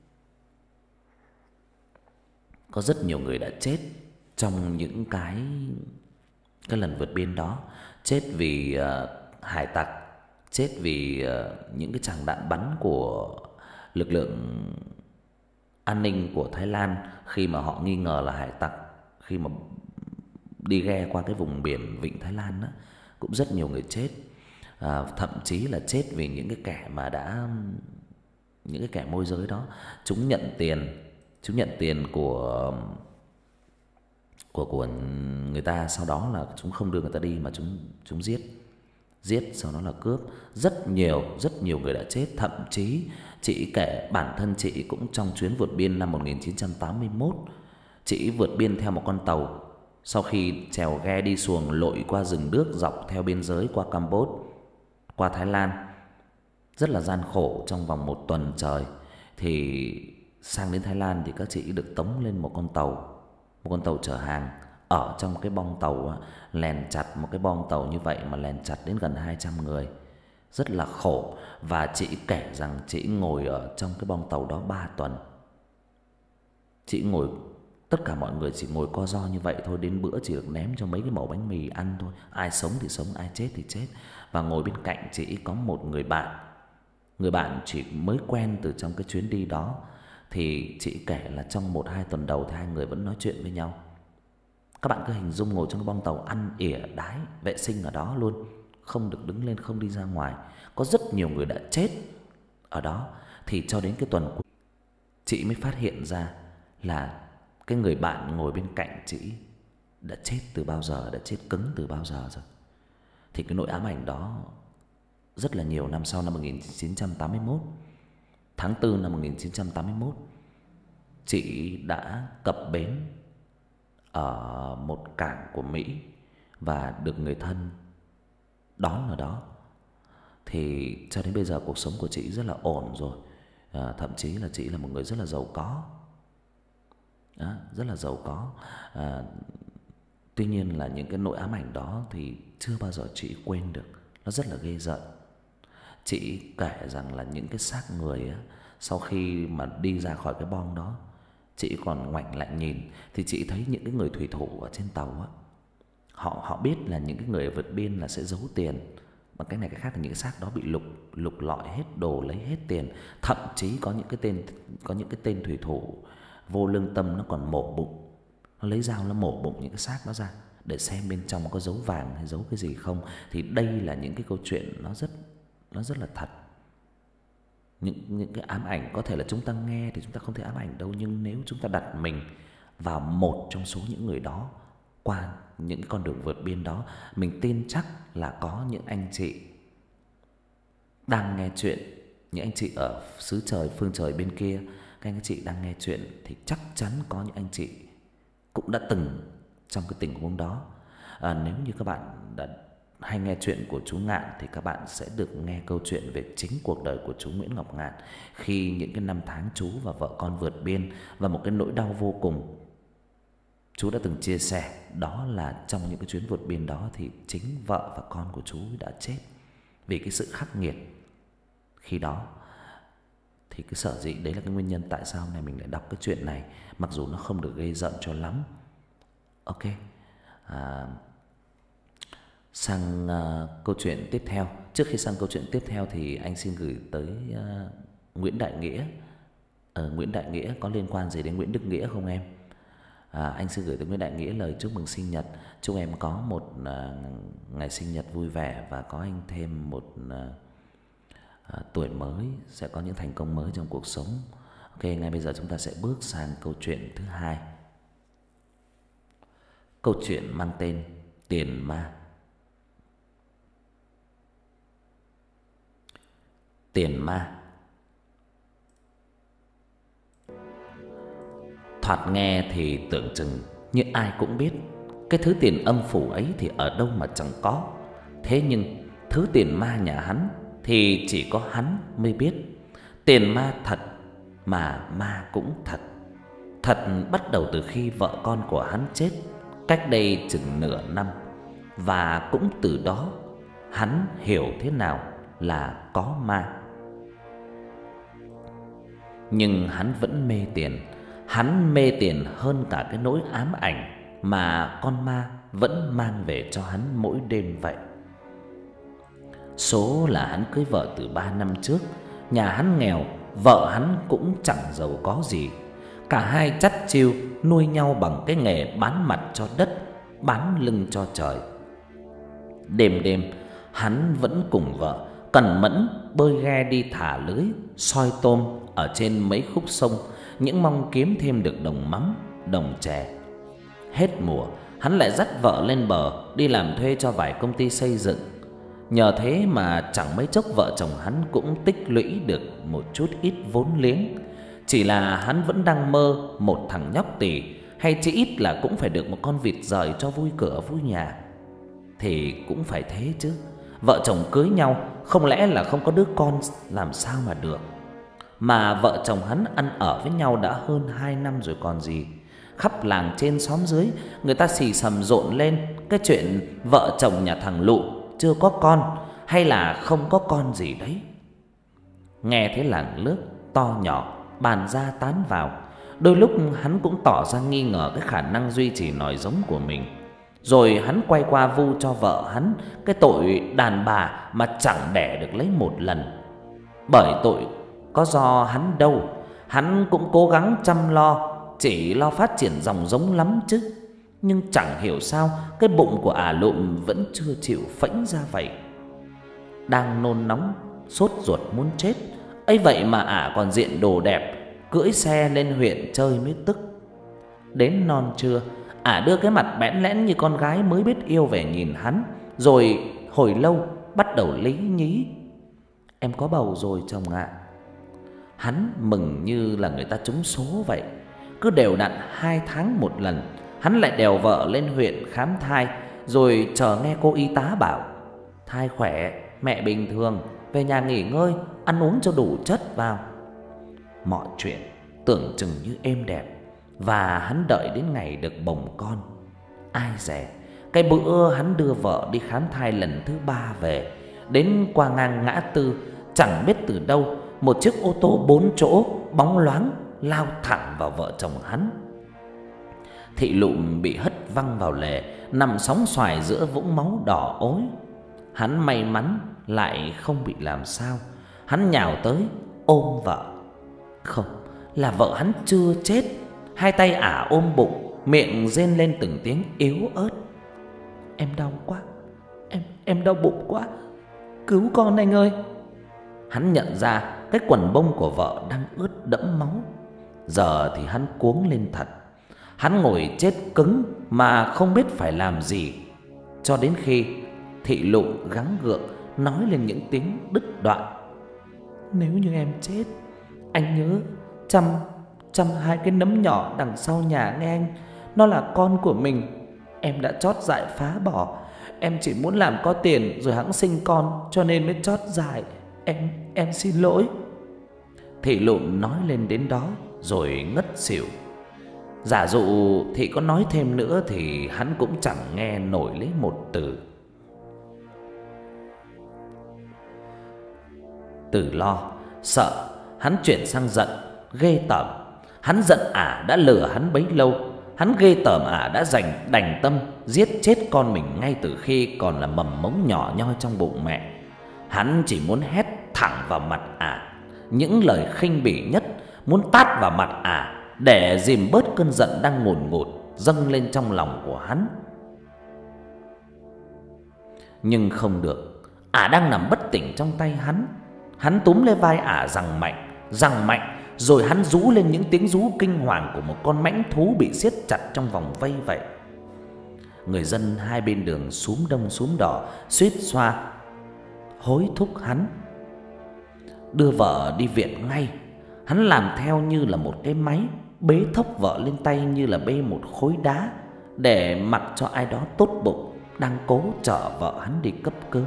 Có rất nhiều người đã chết trong những cái cái lần vượt biên đó. Chết vì uh, hải tặc, chết vì uh, những cái tràng đạn bắn của lực lượng an ninh của Thái Lan khi mà họ nghi ngờ là hải tặc, khi mà đi ghe qua cái vùng biển Vịnh Thái Lan đó, cũng rất nhiều người chết. À, thậm chí là chết vì những cái kẻ mà đã những cái kẻ môi giới đó, chúng nhận tiền, chúng nhận tiền của của của người ta, sau đó là chúng không đưa người ta đi mà chúng chúng giết. Giết sau đó là cướp. Rất nhiều, rất nhiều người đã chết, thậm chí chị kể bản thân chị cũng trong chuyến vượt biên năm một nghìn chín trăm tám mươi mốt, chị vượt biên theo một con tàu. Sau khi chèo ghe đi xuồng lội qua rừng đước dọc theo biên giới qua Campuchia, qua Thái Lan, rất là gian khổ trong vòng một tuần trời, thì sang đến Thái Lan thì các chị được tống lên một con tàu, một con tàu chở hàng. Ở trong cái bong tàu, lèn chặt một cái bong tàu như vậy mà lèn chặt đến gần hai trăm người, rất là khổ. Và chị kể rằng chị ngồi ở trong cái bong tàu đó ba tuần. Chị ngồi, tất cả mọi người chỉ ngồi co ro như vậy thôi, đến bữa chỉ được ném cho mấy cái mẩu bánh mì ăn thôi, ai sống thì sống, ai chết thì chết. Và ngồi bên cạnh chị có một người bạn, người bạn chỉ mới quen từ trong cái chuyến đi đó. Thì chị kể là trong một hai tuần đầu thì hai người vẫn nói chuyện với nhau. Các bạn cứ hình dung ngồi trong cái bong tàu ăn ỉa đái vệ sinh ở đó luôn, không được đứng lên, không đi ra ngoài. Có rất nhiều người đã chết ở đó. Thì cho đến cái tuần cuối chị mới phát hiện ra là cái người bạn ngồi bên cạnh chị đã chết từ bao giờ, đã chết cứng từ bao giờ rồi. Thì cái nỗi ám ảnh đó rất là nhiều năm sau, năm một nghìn chín trăm tám mươi mốt, tháng tư năm một nghìn chín trăm tám mươi mốt, chị đã cập bến ở một cảng của Mỹ và được người thân đón ở đó. Thì cho đến bây giờ cuộc sống của chị rất là ổn rồi. À, thậm chí là chị là một người rất là giàu có. Đó, rất là giàu có. À, tuy nhiên là những cái nỗi ám ảnh đó thì chưa bao giờ chị quên được. Nó rất là ghê rợn. Chị kể rằng là những cái xác người á, sau khi mà đi ra khỏi cái bong đó, chị còn ngoảnh lại nhìn thì chị thấy những cái người thủy thủ ở trên tàu á, họ họ biết là những cái người vượt biên là sẽ giấu tiền bằng cái này cái khác, là những cái xác đó bị lục lục lọi hết đồ, lấy hết tiền. Thậm chí có những cái tên có những cái tên thủy thủ vô lương tâm, nó còn mổ bụng, nó lấy dao nó mổ bụng những cái xác đó ra để xem bên trong có giấu vàng hay giấu cái gì không. Thì đây là những cái câu chuyện nó rất nó rất là thật. Những những cái ám ảnh có thể là chúng ta nghe thì chúng ta không thấy ám ảnh đâu, nhưng nếu chúng ta đặt mình vào một trong số những người đó qua những con đường vượt biên đó, mình tin chắc là có những anh chị đang nghe chuyện, những anh chị ở xứ trời phương trời bên kia, các anh chị đang nghe chuyện thì chắc chắn có những anh chị cũng đã từng trong cái tình huống đó. À, nếu như các bạn đã hay nghe chuyện của chú Ngạn thì các bạn sẽ được nghe câu chuyện về chính cuộc đời của chú Nguyễn Ngọc Ngạn khi những cái năm tháng chú và vợ con vượt biên, và một cái nỗi đau vô cùng chú đã từng chia sẻ, đó là trong những cái chuyến vượt biên đó thì chính vợ và con của chú đã chết vì cái sự khắc nghiệt khi đó. Thì cái sở dĩ đấy là cái nguyên nhân tại sao này mình lại đọc cái chuyện này, mặc dù nó không được gây giận cho lắm. Ok, à, sang uh, câu chuyện tiếp theo. Trước khi sang câu chuyện tiếp theo thì anh xin gửi tới uh, Nguyễn Đại Nghĩa. uh, Nguyễn Đại Nghĩa có liên quan gì đến Nguyễn Đức Nghĩa không em? À, anh xin gửi tới Nguyễn Đại Nghĩa lời chúc mừng sinh nhật. Chúc em có một uh, ngày sinh nhật vui vẻ và có anh thêm một uh, uh, tuổi mới, sẽ có những thành công mới trong cuộc sống. Ok, ngay bây giờ chúng ta sẽ bước sang câu chuyện thứ hai. Câu chuyện mang tên Tiền Ma. Tiền ma. Thoạt nghe thì tưởng chừng như ai cũng biết cái thứ tiền âm phủ ấy thì ở đâu mà chẳng có. Thế nhưng thứ tiền ma nhà hắn thì chỉ có hắn mới biết. Tiền ma thật mà ma cũng thật. Thật bắt đầu từ khi vợ con của hắn chết cách đây chừng nửa năm. Và cũng từ đó hắn hiểu thế nào là có ma. Nhưng hắn vẫn mê tiền. Hắn mê tiền hơn cả cái nỗi ám ảnh mà con ma vẫn mang về cho hắn mỗi đêm vậy. Số là hắn cưới vợ từ ba năm trước. Nhà hắn nghèo, vợ hắn cũng chẳng giàu có gì. Cả hai chắt chiu nuôi nhau bằng cái nghề bán mặt cho đất, bán lưng cho trời. Đêm đêm hắn vẫn cùng vợ cẩn mẫn bơi ghe đi thả lưới, soi tôm ở trên mấy khúc sông, những mong kiếm thêm được đồng mắm, đồng chè. Hết mùa, hắn lại dắt vợ lên bờ đi làm thuê cho vài công ty xây dựng. Nhờ thế mà chẳng mấy chốc vợ chồng hắn cũng tích lũy được một chút ít vốn liếng. Chỉ là hắn vẫn đang mơ một thằng nhóc tỳ, hay chỉ ít là cũng phải được một con vịt rời cho vui cửa vui nhà. Thì cũng phải thế chứ, vợ chồng cưới nhau không lẽ là không có đứa con làm sao mà được. Mà vợ chồng hắn ăn ở với nhau đã hơn hai năm rồi còn gì. Khắp làng trên xóm dưới người ta xì xầm rộn lên cái chuyện vợ chồng nhà thằng Lụ chưa có con hay là không có con gì đấy. Nghe thấy làng lớp to nhỏ bàn ra tán vào, đôi lúc hắn cũng tỏ ra nghi ngờ cái khả năng duy trì nòi giống của mình. Rồi hắn quay qua vu cho vợ hắn cái tội đàn bà mà chẳng đẻ được lấy một lần. Bởi tội có do hắn đâu, hắn cũng cố gắng chăm lo, chỉ lo phát triển dòng giống lắm chứ. Nhưng chẳng hiểu sao cái bụng của ả Lụm vẫn chưa chịu phễnh ra vậy. Đang nôn nóng sốt ruột muốn chết, ấy vậy mà ả còn diện đồ đẹp, cưỡi xe lên huyện chơi mới tức. Đến non trưa, ả đưa cái mặt bẽn lẽn như con gái mới biết yêu về nhìn hắn, rồi hồi lâu bắt đầu lý nhí: "Em có bầu rồi chồng ạ." Hắn mừng như là người ta trúng số vậy. Cứ đều đặn hai tháng một lần, hắn lại đèo vợ lên huyện khám thai, rồi chờ nghe cô y tá bảo: "Thai khỏe, mẹ bình thường, về nhà nghỉ ngơi, ăn uống cho đủ chất vào." Mọi chuyện tưởng chừng như êm đẹp, và hắn đợi đến ngày được bồng con. Ai dè, cái bữa hắn đưa vợ đi khám thai lần thứ ba về, đến qua ngang ngã tư, chẳng biết từ đâu một chiếc ô tô bốn chỗ bóng loáng lao thẳng vào vợ chồng hắn. Thị Lụm bị hất văng vào lề, nằm sóng xoài giữa vũng máu đỏ ối. Hắn may mắn lại không bị làm sao. Hắn nhào tới ôm vợ. Không, là vợ hắn chưa chết. Hai tay ả ôm bụng, miệng rên lên từng tiếng yếu ớt: "Em đau quá, em em đau bụng quá, cứu con anh ơi." Hắn nhận ra cái quần bông của vợ đang ướt đẫm máu. Giờ thì hắn cuống lên thật. Hắn ngồi chết cứng mà không biết phải làm gì, cho đến khi Thị Lụm gắng gượng nói lên những tiếng đứt đoạn: "Nếu như em chết, anh nhớ chăm chăm hai cái nấm nhỏ đằng sau nhà nghe anh. Nó là con của mình. Em đã chót dại phá bỏ. Em chỉ muốn làm có tiền rồi hẵng sinh con, cho nên mới chót dại. Em em xin lỗi." Thị Lụm nói lên đến đó rồi ngất xỉu. Giả dụ Thị có nói thêm nữa thì hắn cũng chẳng nghe nổi lấy một từ. Từ lo, sợ, hắn chuyển sang giận, ghê tởm. Hắn giận ả đã lừa hắn bấy lâu. Hắn ghê tởm ả đã dành đành tâm giết chết con mình ngay từ khi còn là mầm mống nhỏ nhoi trong bụng mẹ. Hắn chỉ muốn hét thẳng vào mặt ả những lời khinh bỉ nhất, muốn tát vào mặt ả để dìm bớt cơn giận đang ngùn ngụt dâng lên trong lòng của hắn. Nhưng không được, ả đang nằm bất tỉnh trong tay hắn. Hắn túm lấy vai ả giằng mạnh, giằng mạnh, rồi hắn rú lên những tiếng rú kinh hoàng của một con mãnh thú bị siết chặt trong vòng vây vậy. Người dân hai bên đường xúm đông xúm đỏ suýt xoa hối thúc hắn đưa vợ đi viện ngay. Hắn làm theo như là một cái máy, bế thốc vợ lên tay như là bê một khối đá, để mặc cho ai đó tốt bụng đang cố chở vợ hắn đi cấp cứu.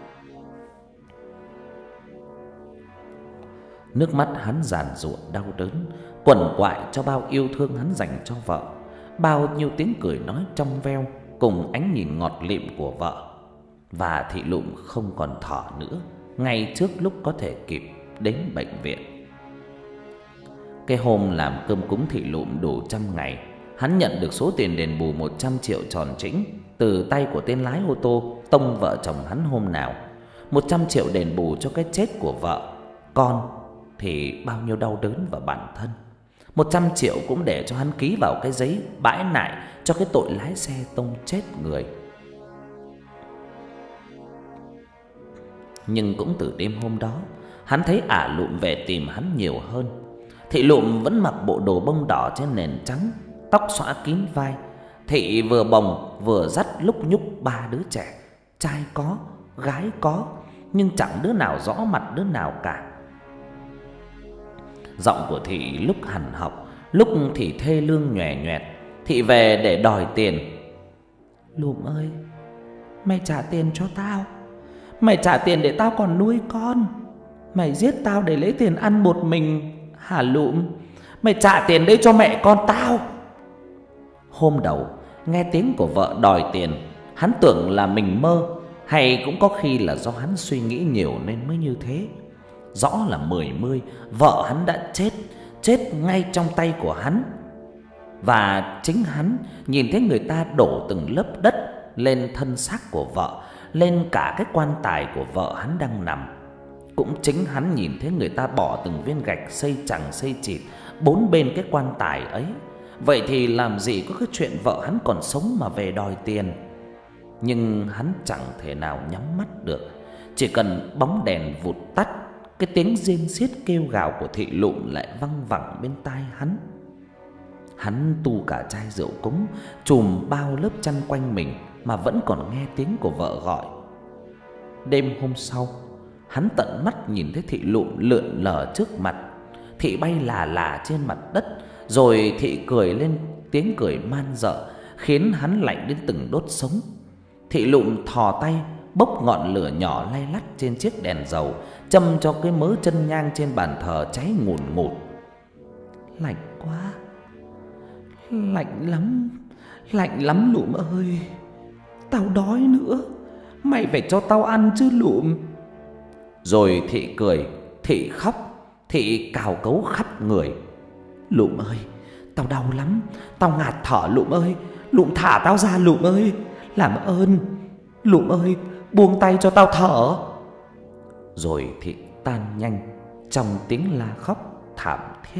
Nước mắt hắn giàn giụa đau đớn, quằn quại cho bao yêu thương hắn dành cho vợ, bao nhiêu tiếng cười nói trong veo cùng ánh nhìn ngọt lịm của vợ. Và Thị Lụm không còn thở nữa, ngay trước lúc có thể kịp đến bệnh viện. Cái hôm làm cơm cúng Thị Lụm đủ trăm ngày, hắn nhận được số tiền đền bù một trăm triệu tròn trĩnh từ tay của tên lái ô tô tông vợ chồng hắn hôm nào. Một trăm triệu đền bù cho cái chết của vợ, con thì bao nhiêu đau đớn vào bản thân. Một trăm triệu cũng để cho hắn ký vào cái giấy bãi nại cho cái tội lái xe tông chết người. Nhưng cũng từ đêm hôm đó, hắn thấy ả Lụm về tìm hắn nhiều hơn. Thị Lụm vẫn mặc bộ đồ bông đỏ trên nền trắng, tóc xõa kín vai. Thị vừa bồng vừa dắt lúc nhúc ba đứa trẻ, trai có, gái có, nhưng chẳng đứa nào rõ mặt đứa nào cả. Giọng của Thị lúc hằn học, lúc thì thê lương nhòe nhòe. Thị về để đòi tiền. Lụm ơi, mày trả tiền cho tao. Mày trả tiền để tao còn nuôi con. Mày giết tao để lấy tiền ăn một mình hả Lụm? Mày trả tiền đây cho mẹ con tao. Hôm đầu nghe tiếng của vợ đòi tiền, hắn tưởng là mình mơ, hay cũng có khi là do hắn suy nghĩ nhiều nên mới như thế. Rõ là mười mươi, vợ hắn đã chết, chết ngay trong tay của hắn. Và chính hắn nhìn thấy người ta đổ từng lớp đất lên thân xác của vợ, lên cả cái quan tài của vợ hắn đang nằm. Cũng chính hắn nhìn thấy người ta bỏ từng viên gạch xây chằng xây chịt bốn bên cái quan tài ấy. Vậy thì làm gì có cái chuyện vợ hắn còn sống mà về đòi tiền. Nhưng hắn chẳng thể nào nhắm mắt được. Chỉ cần bóng đèn vụt tắt, cái tiếng rên xiết kêu gào của Thị Lụm lại văng vẳng bên tai hắn. Hắn tu cả chai rượu cúng, trùm bao lớp chăn quanh mình mà vẫn còn nghe tiếng của vợ gọi. Đêm hôm sau, hắn tận mắt nhìn thấy Thị Lụm lượn lờ trước mặt. Thị bay là là trên mặt đất, rồi Thị cười lên tiếng cười man dợ, khiến hắn lạnh đến từng đốt sống. Thị Lụm thò tay bốc ngọn lửa nhỏ lay lắt trên chiếc đèn dầu, châm cho cái mớ chân nhang trên bàn thờ cháy ngùn ngụt. Lạnh quá, lạnh lắm, lạnh lắm Lụm ơi. Tao đói nữa, mày phải cho tao ăn chứ Lụm. Rồi Thị cười, Thị khóc, Thị cào cấu khắp người. Lụm ơi, tao đau lắm, tao ngạt thở Lụm ơi. Lụm thả tao ra Lụm ơi, làm ơn. Lụm ơi, buông tay cho tao thở. Rồi Thị tan nhanh trong tiếng la khóc thảm thiết.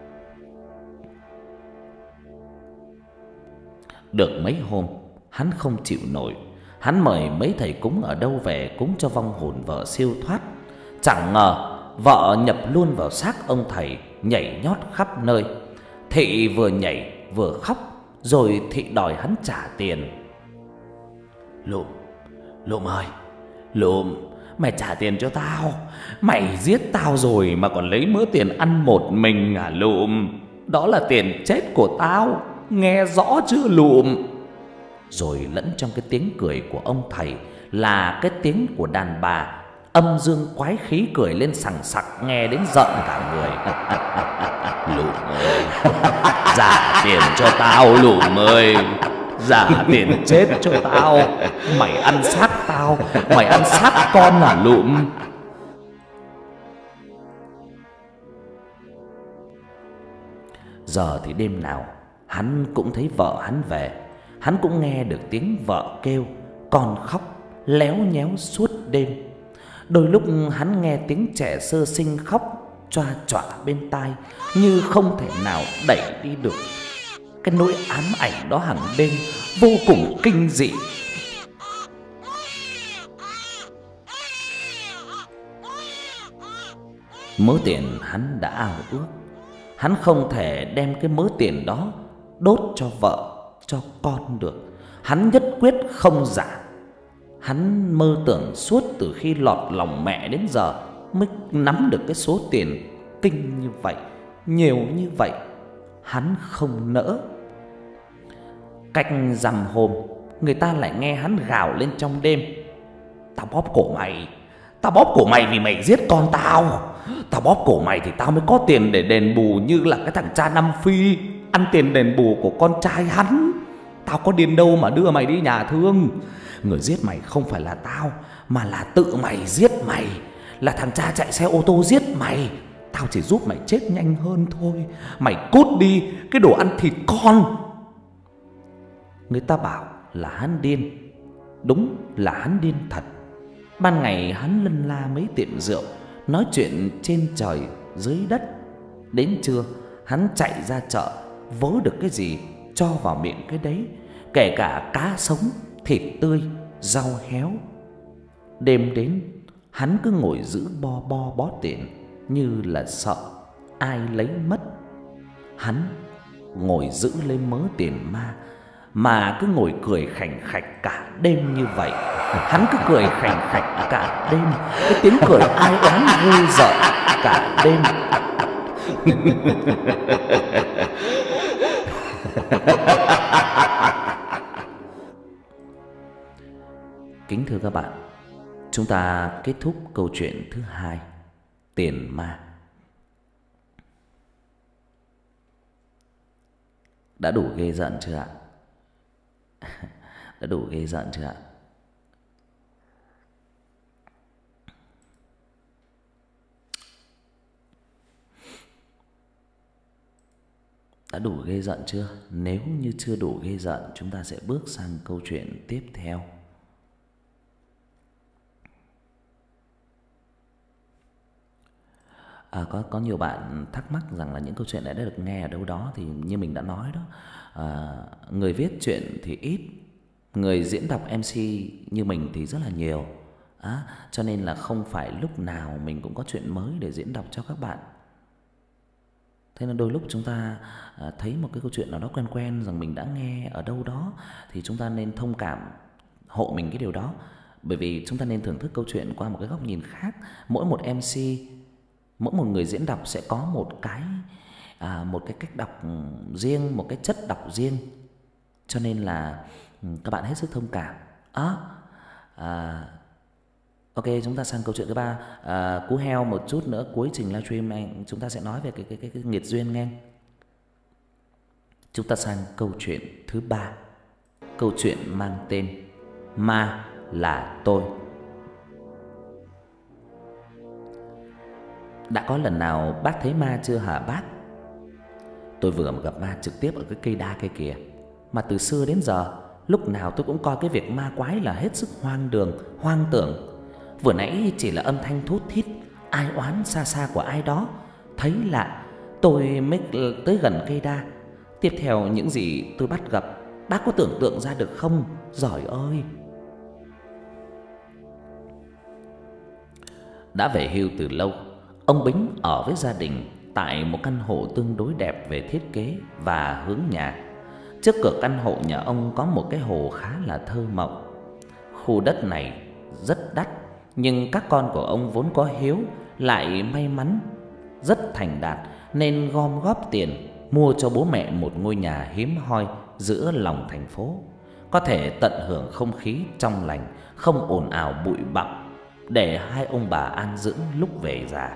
Được mấy hôm, hắn không chịu nổi. Hắn mời mấy thầy cúng ở đâu về cúng cho vong hồn vợ siêu thoát. Chẳng ngờ vợ nhập luôn vào xác ông thầy, nhảy nhót khắp nơi. Thị vừa nhảy vừa khóc, rồi Thị đòi hắn trả tiền. Lụm, Lụm ơi, Lụm, mày trả tiền cho tao. Mày giết tao rồi mà còn lấy mớ tiền ăn một mình à Lụm? Đó là tiền chết của tao, nghe rõ chưa Lụm? Rồi lẫn trong cái tiếng cười của ông thầy là cái tiếng của đàn bà, âm dương quái khí cười lên sằng sặc, nghe đến giận cả người. Lụm ơi, trả tiền cho tao Lụm ơi, trả tiền chết cho tao. Mày ăn xác tao, mày ăn xác con à Lụm? Giờ thì đêm nào hắn cũng thấy vợ hắn về. Hắn cũng nghe được tiếng vợ kêu, con khóc léo nhéo suốt đêm. Đôi lúc hắn nghe tiếng trẻ sơ sinh khóc choa choạ bên tai, như không thể nào đẩy đi được. Cái nỗi ám ảnh đó hàng đêm vô cùng kinh dị. Mớ tiền hắn đã ao ước, hắn không thể đem cái mớ tiền đó đốt cho vợ, cho con được. Hắn nhất quyết không giả. Hắn mơ tưởng suốt từ khi lọt lòng mẹ đến giờ mới nắm được cái số tiền kinh như vậy, nhiều như vậy. Hắn không nỡ. Cách dằm hôm, người ta lại nghe hắn gào lên trong đêm: tao bóp cổ mày, tao bóp cổ mày vì mày giết con tao. Tao bóp cổ mày thì tao mới có tiền để đền bù, như là cái thằng cha Nam Phi ăn tiền đền bù của con trai hắn. Tao có điên đâu mà đưa mày đi nhà thương. Người giết mày không phải là tao, mà là tự mày giết mày. Là thằng cha chạy xe ô tô giết mày. Tao chỉ giúp mày chết nhanh hơn thôi. Mày cút đi, cái đồ ăn thịt con. Người ta bảo là hắn điên. Đúng là hắn điên thật. Ban ngày hắn lân la mấy tiệm rượu, nói chuyện trên trời dưới đất. Đến trưa hắn chạy ra chợ, vớ được cái gì cho vào miệng cái đấy, kể cả cá sống, thịt tươi, rau héo. Đêm đến, hắn cứ ngồi giữ bo bo bó tiền như là sợ ai lấy mất. Hắn ngồi giữ lấy mớ tiền ma mà cứ ngồi cười khành khạch cả đêm như vậy. Hắn cứ cười khành khạch cả đêm, cái tiếng cười ai oán ghê rợn cả đêm. Kính thưa các bạn, chúng ta kết thúc câu chuyện thứ hai, tiền ma. Đã đủ ghê rợn chưa ạ? Đã đủ ghê rợn chưa ạ? Đã đủ ghê rợn chưa? Nếu như chưa đủ ghê rợn, chúng ta sẽ bước sang câu chuyện tiếp theo. À, có có nhiều bạn thắc mắc rằng là những câu chuyện này đã được nghe ở đâu đó, thì như mình đã nói đó, à, người viết chuyện thì ít, người diễn đọc em xê như mình thì rất là nhiều, à, cho nên là không phải lúc nào mình cũng có chuyện mới để diễn đọc cho các bạn. Thế nên đôi lúc chúng ta à, thấy một cái câu chuyện nào đó quen quen rằng mình đã nghe ở đâu đó, thì chúng ta nên thông cảm, hộ mình cái điều đó. Bởi vì chúng ta nên thưởng thức câu chuyện qua một cái góc nhìn khác. Mỗi một em xê, mỗi một người diễn đọc sẽ có một cái à, một cái cách đọc riêng, một cái chất đọc riêng. Cho nên là các bạn hết sức thông cảm. À, à, ok, chúng ta sang câu chuyện thứ ba. À, cú heo một chút nữa cuối trình livestream anh chúng ta sẽ nói về cái cái cái, cái nghiệt duyên nghe. Chúng ta sang câu chuyện thứ ba. Câu chuyện mang tên Ma Là Tôi. Đã có lần nào bác thấy ma chưa hả bác? Tôi vừa gặp ma trực tiếp ở cái cây đa cây kìa. Mà từ xưa đến giờ, lúc nào tôi cũng coi cái việc ma quái là hết sức hoang đường, hoang tưởng. Vừa nãy chỉ là âm thanh thút thít, ai oán xa xa của ai đó. Thấy lạ, tôi mới tới gần cây đa. Tiếp theo những gì tôi bắt gặp, bác có tưởng tượng ra được không? Giỏi ơi! Đã về hưu từ lâu, ông Bính ở với gia đình tại một căn hộ tương đối đẹp về thiết kế và hướng nhà. Trước cửa căn hộ nhà ông có một cái hồ khá là thơ mộng. Khu đất này rất đắt, nhưng các con của ông vốn có hiếu, lại may mắn rất thành đạt, nên gom góp tiền mua cho bố mẹ một ngôi nhà hiếm hoi giữa lòng thành phố, có thể tận hưởng không khí trong lành, không ồn ào bụi bặm, để hai ông bà an dưỡng lúc về già.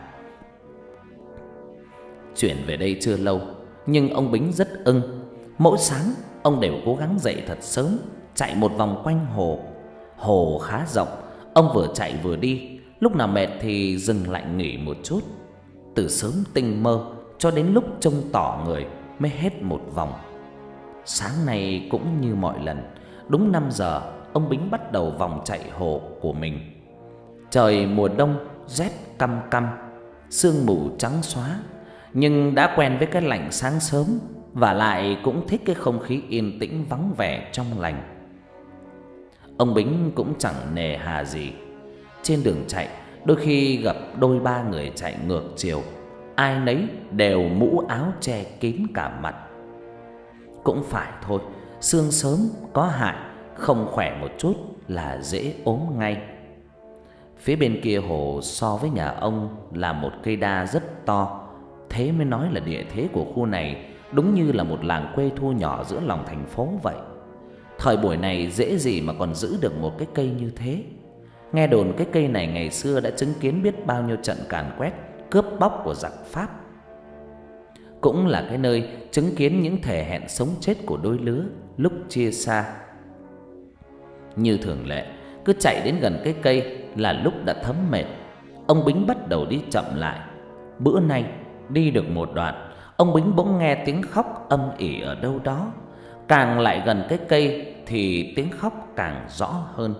Chuyển về đây chưa lâu, nhưng ông Bính rất ưng. Mỗi sáng ông đều cố gắng dậy thật sớm, chạy một vòng quanh hồ. Hồ khá rộng, ông vừa chạy vừa đi, lúc nào mệt thì dừng lại nghỉ một chút. Từ sớm tinh mơ cho đến lúc trông tỏ người mới hết một vòng. Sáng nay cũng như mọi lần, đúng năm giờ ông Bính bắt đầu vòng chạy hồ của mình. Trời mùa đông rét căm căm, sương mù trắng xóa, nhưng đã quen với cái lạnh sáng sớm, và lại cũng thích cái không khí yên tĩnh vắng vẻ trong lành. Ông Bính cũng chẳng nề hà gì. Trên đường chạy, đôi khi gặp đôi ba người chạy ngược chiều, ai nấy đều mũ áo che kín cả mặt. Cũng phải thôi, sương sớm có hại, không khỏe một chút là dễ ốm ngay. Phía bên kia hồ so với nhà ông là một cây đa rất to. Thế mới nói là địa thế của khu này đúng như là một làng quê thu nhỏ giữa lòng thành phố vậy. Thời buổi này dễ gì mà còn giữ được một cái cây như thế. Nghe đồn cái cây này ngày xưa đã chứng kiến biết bao nhiêu trận càn quét, cướp bóc của giặc Pháp. Cũng là cái nơi chứng kiến những thể hẹn sống chết của đôi lứa lúc chia xa. Như thường lệ, cứ chạy đến gần cái cây là lúc đã thấm mệt, ông Bính bắt đầu đi chậm lại. Bữa nay đi được một đoạn, ông Bính bỗng nghe tiếng khóc âm ỉ ở đâu đó. Càng lại gần cái cây thì tiếng khóc càng rõ hơn.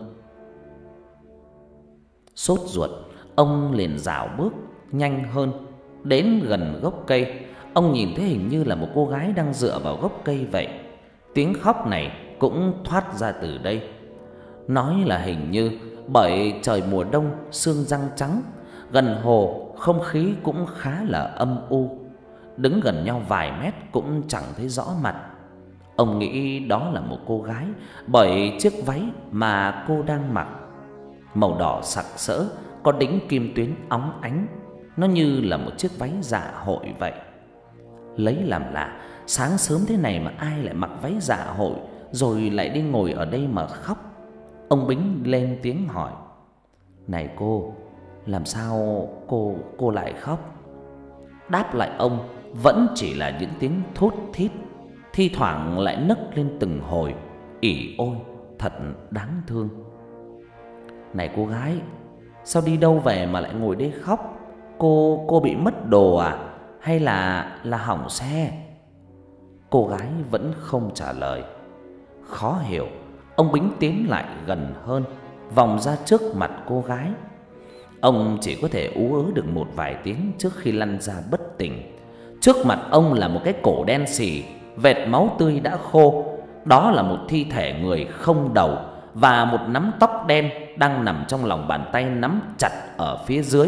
Sốt ruột, ông liền rảo bước nhanh hơn. Đến gần gốc cây, ông nhìn thấy hình như là một cô gái đang dựa vào gốc cây vậy. Tiếng khóc này cũng thoát ra từ đây. Nói là hình như bởi trời mùa đông sương răng trắng, gần hồ không khí cũng khá là âm u. Đứng gần nhau vài mét cũng chẳng thấy rõ mặt. Ông nghĩ đó là một cô gái bởi chiếc váy mà cô đang mặc, màu đỏ sặc sỡ, có đính kim tuyến óng ánh. Nó như là một chiếc váy dạ hội vậy. Lấy làm lạ, sáng sớm thế này mà ai lại mặc váy dạ hội rồi lại đi ngồi ở đây mà khóc. Ông Bính lên tiếng hỏi: "Này cô, làm sao cô cô lại khóc?" Đáp lại ông vẫn chỉ là những tiếng thút thít, thi thoảng lại nấc lên từng hồi. Ỉ ôi, thật đáng thương. "Này cô gái, sao đi đâu về mà lại ngồi đây khóc? Cô cô bị mất đồ à, hay là là hỏng xe?" Cô gái vẫn không trả lời. Khó hiểu, ông Bính tiến lại gần hơn, vòng ra trước mặt cô gái. Ông chỉ có thể ú ớ được một vài tiếng trước khi lăn ra bất tỉnh. Trước mặt ông là một cái cổ đen sì, vệt máu tươi đã khô. Đó là một thi thể người không đầu và một nắm tóc đen đang nằm trong lòng bàn tay nắm chặt ở phía dưới.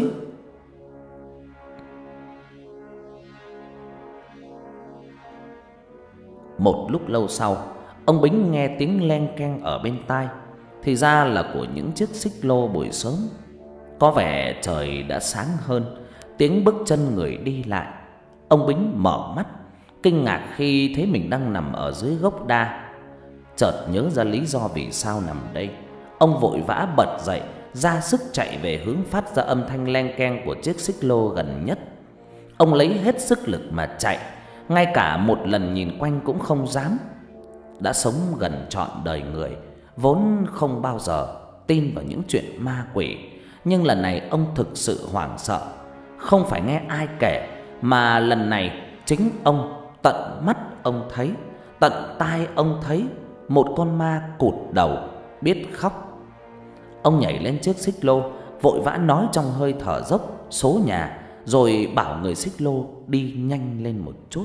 Một lúc lâu sau, ông Bính nghe tiếng leng keng ở bên tai. Thì ra là của những chiếc xích lô buổi sớm. Có vẻ trời đã sáng hơn, tiếng bước chân người đi lại. Ông Bính mở mắt, kinh ngạc khi thấy mình đang nằm ở dưới gốc đa. Chợt nhớ ra lý do vì sao nằm đây. Ông vội vã bật dậy, ra sức chạy về hướng phát ra âm thanh leng keng của chiếc xích lô gần nhất. Ông lấy hết sức lực mà chạy, ngay cả một lần nhìn quanh cũng không dám. Đã sống gần trọn đời người, vốn không bao giờ tin vào những chuyện ma quỷ, nhưng lần này ông thực sự hoảng sợ. Không phải nghe ai kể, mà lần này chính ông tận mắt ông thấy, tận tai ông thấy một con ma cụt đầu biết khóc. Ông nhảy lên chiếc xích lô, vội vã nói trong hơi thở dốc số nhà, rồi bảo người xích lô đi nhanh lên một chút.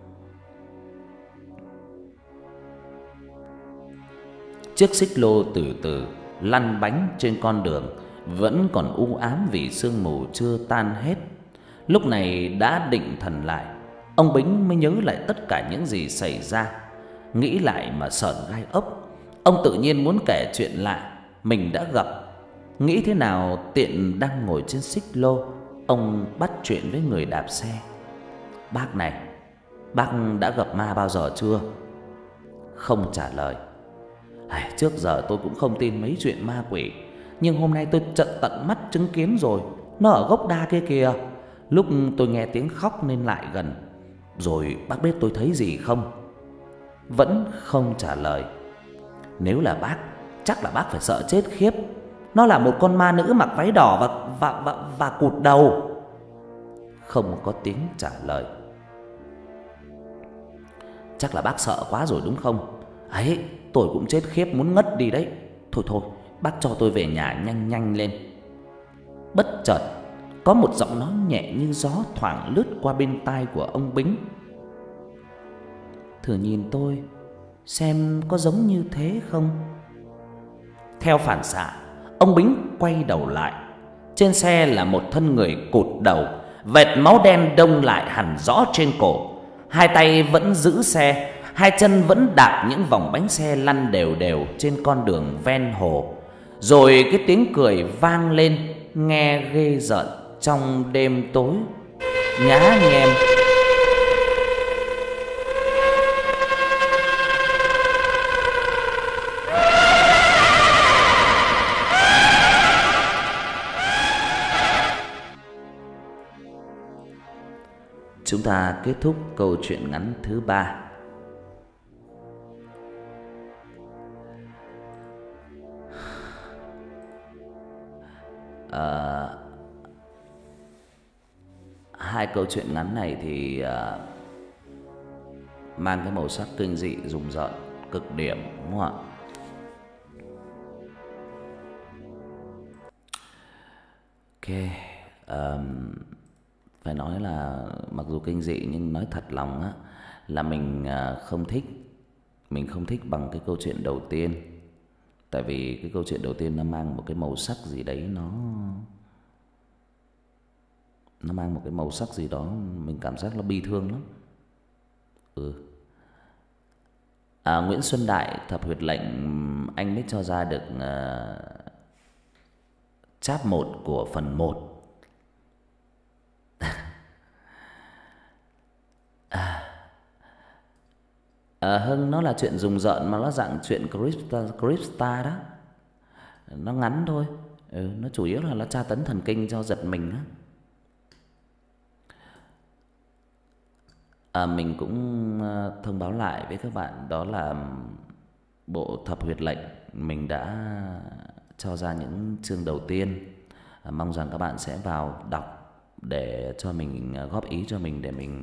Chiếc xích lô từ từ lăn bánh trên con đường vẫn còn u ám vì sương mù chưa tan hết. Lúc này đã định thần lại, ông Bính mới nhớ lại tất cả những gì xảy ra. Nghĩ lại mà sởn gai ốc. Ông tự nhiên muốn kể chuyện lạ mình đã gặp. Nghĩ thế nào tiện đang ngồi trên xích lô, ông bắt chuyện với người đạp xe: "Bác này, bác đã gặp ma bao giờ chưa?" Không trả lời. À, trước giờ tôi cũng không tin mấy chuyện ma quỷ, nhưng hôm nay tôi tận tận mắt chứng kiến rồi. Nó ở gốc đa kia kìa. Lúc tôi nghe tiếng khóc nên lại gần. Rồi bác biết tôi thấy gì không? Vẫn không trả lời. Nếu là bác, chắc là bác phải sợ chết khiếp. Nó là một con ma nữ mặc váy đỏ và và và, và cụt đầu. Không có tiếng trả lời. Chắc là bác sợ quá rồi đúng không? Ấy, tôi cũng chết khiếp muốn ngất đi đấy. Thôi thôi, bác cho tôi về nhà nhanh nhanh lên. Bất chợt có một giọng nói nhẹ như gió thoảng lướt qua bên tai của ông Bính: "Thử nhìn tôi xem có giống như thế không?" Theo phản xạ, ông Bính quay đầu lại. Trên xe là một thân người cụt đầu, vệt máu đen đông lại hẳn rõ trên cổ. Hai tay vẫn giữ xe, hai chân vẫn đạp những vòng bánh xe lăn đều đều trên con đường ven hồ. Rồi cái tiếng cười vang lên nghe ghê rợn trong đêm tối. Nhá nhem. Chúng ta kết thúc câu chuyện ngắn thứ ba. À, hai câu chuyện ngắn này thì à, mang cái màu sắc kinh dị rùng rợn cực điểm, đúng không ạ? Ok, um, phải nói là mặc dù kinh dị nhưng nói thật lòng á là mình không thích, mình không thích bằng cái câu chuyện đầu tiên. Tại vì cái câu chuyện đầu tiên nó mang một cái màu sắc gì đấy, nó nó mang một cái màu sắc gì đó mình cảm giác nó bi thương lắm. Ừ. À, Nguyễn Xuân Đại, Thập Huyệt Lệnh anh mới cho ra được uh, chap một của phần một. à, à, Hưng, nó là chuyện rùng rợn mà nó dạng chuyện Kripstar, Kripstar đó. Nó ngắn thôi. Ừ, nó chủ yếu là nó tra tấn thần kinh cho giật mình á. À, mình cũng thông báo lại với các bạn đó là bộ Thập Huyệt Lệnh mình đã cho ra những chương đầu tiên. À, mong rằng các bạn sẽ vào đọc để cho mình góp ý cho mình để mình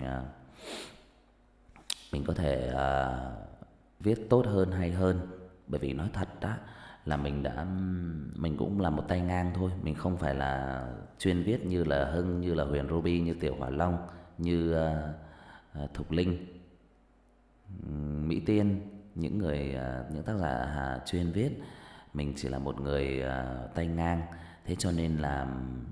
mình có thể uh, viết tốt hơn, hay hơn. Bởi vì nói thật đó là mình đã mình cũng là một tay ngang thôi, mình không phải là chuyên viết như là Hưng, như là Huyền Ruby, như Tiểu Hỏa Long, như uh, Thục Linh, Mỹ Tiên, những người uh, những tác giả uh, chuyên viết. Mình chỉ là một người uh, tay ngang, thế cho nên là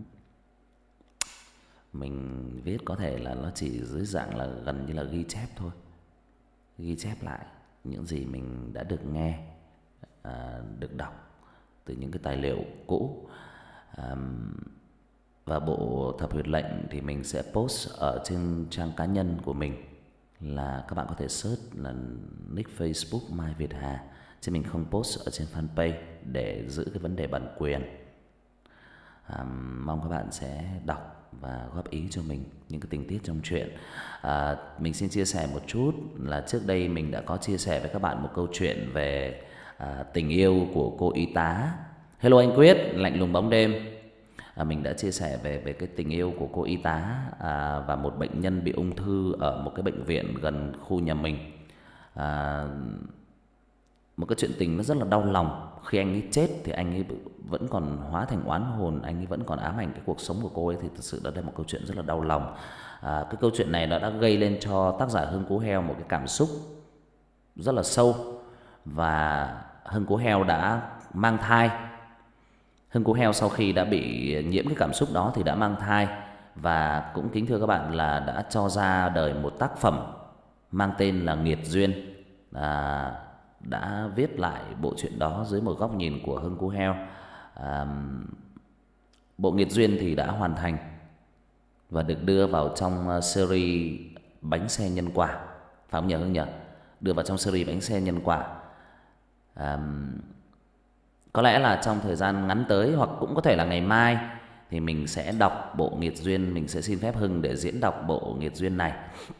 mình viết có thể là nó chỉ dưới dạng là gần như là ghi chép thôi, ghi chép lại những gì mình đã được nghe, à, được đọc từ những cái tài liệu cũ. à, Và bộ Thập Huyệt Lệnh thì mình sẽ post ở trên trang cá nhân của mình, là các bạn có thể search là nick Facebook Mai Việt Hà, chứ mình không post ở trên fanpage để giữ cái vấn đề bản quyền. à, Mong các bạn sẽ đọc và góp ý cho mình những cái tình tiết trong truyện. à, Mình xin chia sẻ một chút là trước đây mình đã có chia sẻ với các bạn một câu chuyện về à, tình yêu của cô y tá. Hello anh Quyết, lạnh lùng bóng đêm. à, Mình đã chia sẻ về, về cái tình yêu của cô y tá à, và một bệnh nhân bị ung thư ở một cái bệnh viện gần khu nhà mình. à, Một cái chuyện tình nó rất là đau lòng. Khi anh ấy chết thì anh ấy vẫn còn hóa thành oán hồn, anh ấy vẫn còn ám ảnh cái cuộc sống của cô ấy. Thì thực sự đó là một câu chuyện rất là đau lòng. à, Cái câu chuyện này nó đã gây lên cho tác giả Hưng Cú Heo một cái cảm xúc rất là sâu. Và Hưng Cú Heo đã mang thai. Hưng Cú Heo sau khi đã bị nhiễm cái cảm xúc đó thì đã mang thai. Và cũng kính thưa các bạn là đã cho ra đời một tác phẩm mang tên là Nghiệt Duyên. à, Đã viết lại bộ truyện đó dưới một góc nhìn của Hưng Cú Heo. à, Bộ Nghiệt Duyên thì đã hoàn thành và được đưa vào trong series Bánh Xe Nhân Quả, phải không nhỉ Hưng nhỉ? Đưa vào trong series Bánh Xe Nhân Quả. à, Có lẽ là trong thời gian ngắn tới, hoặc cũng có thể là ngày mai, thì mình sẽ đọc bộ Nghiệt Duyên. Mình sẽ xin phép Hưng để diễn đọc bộ Nghiệt Duyên này.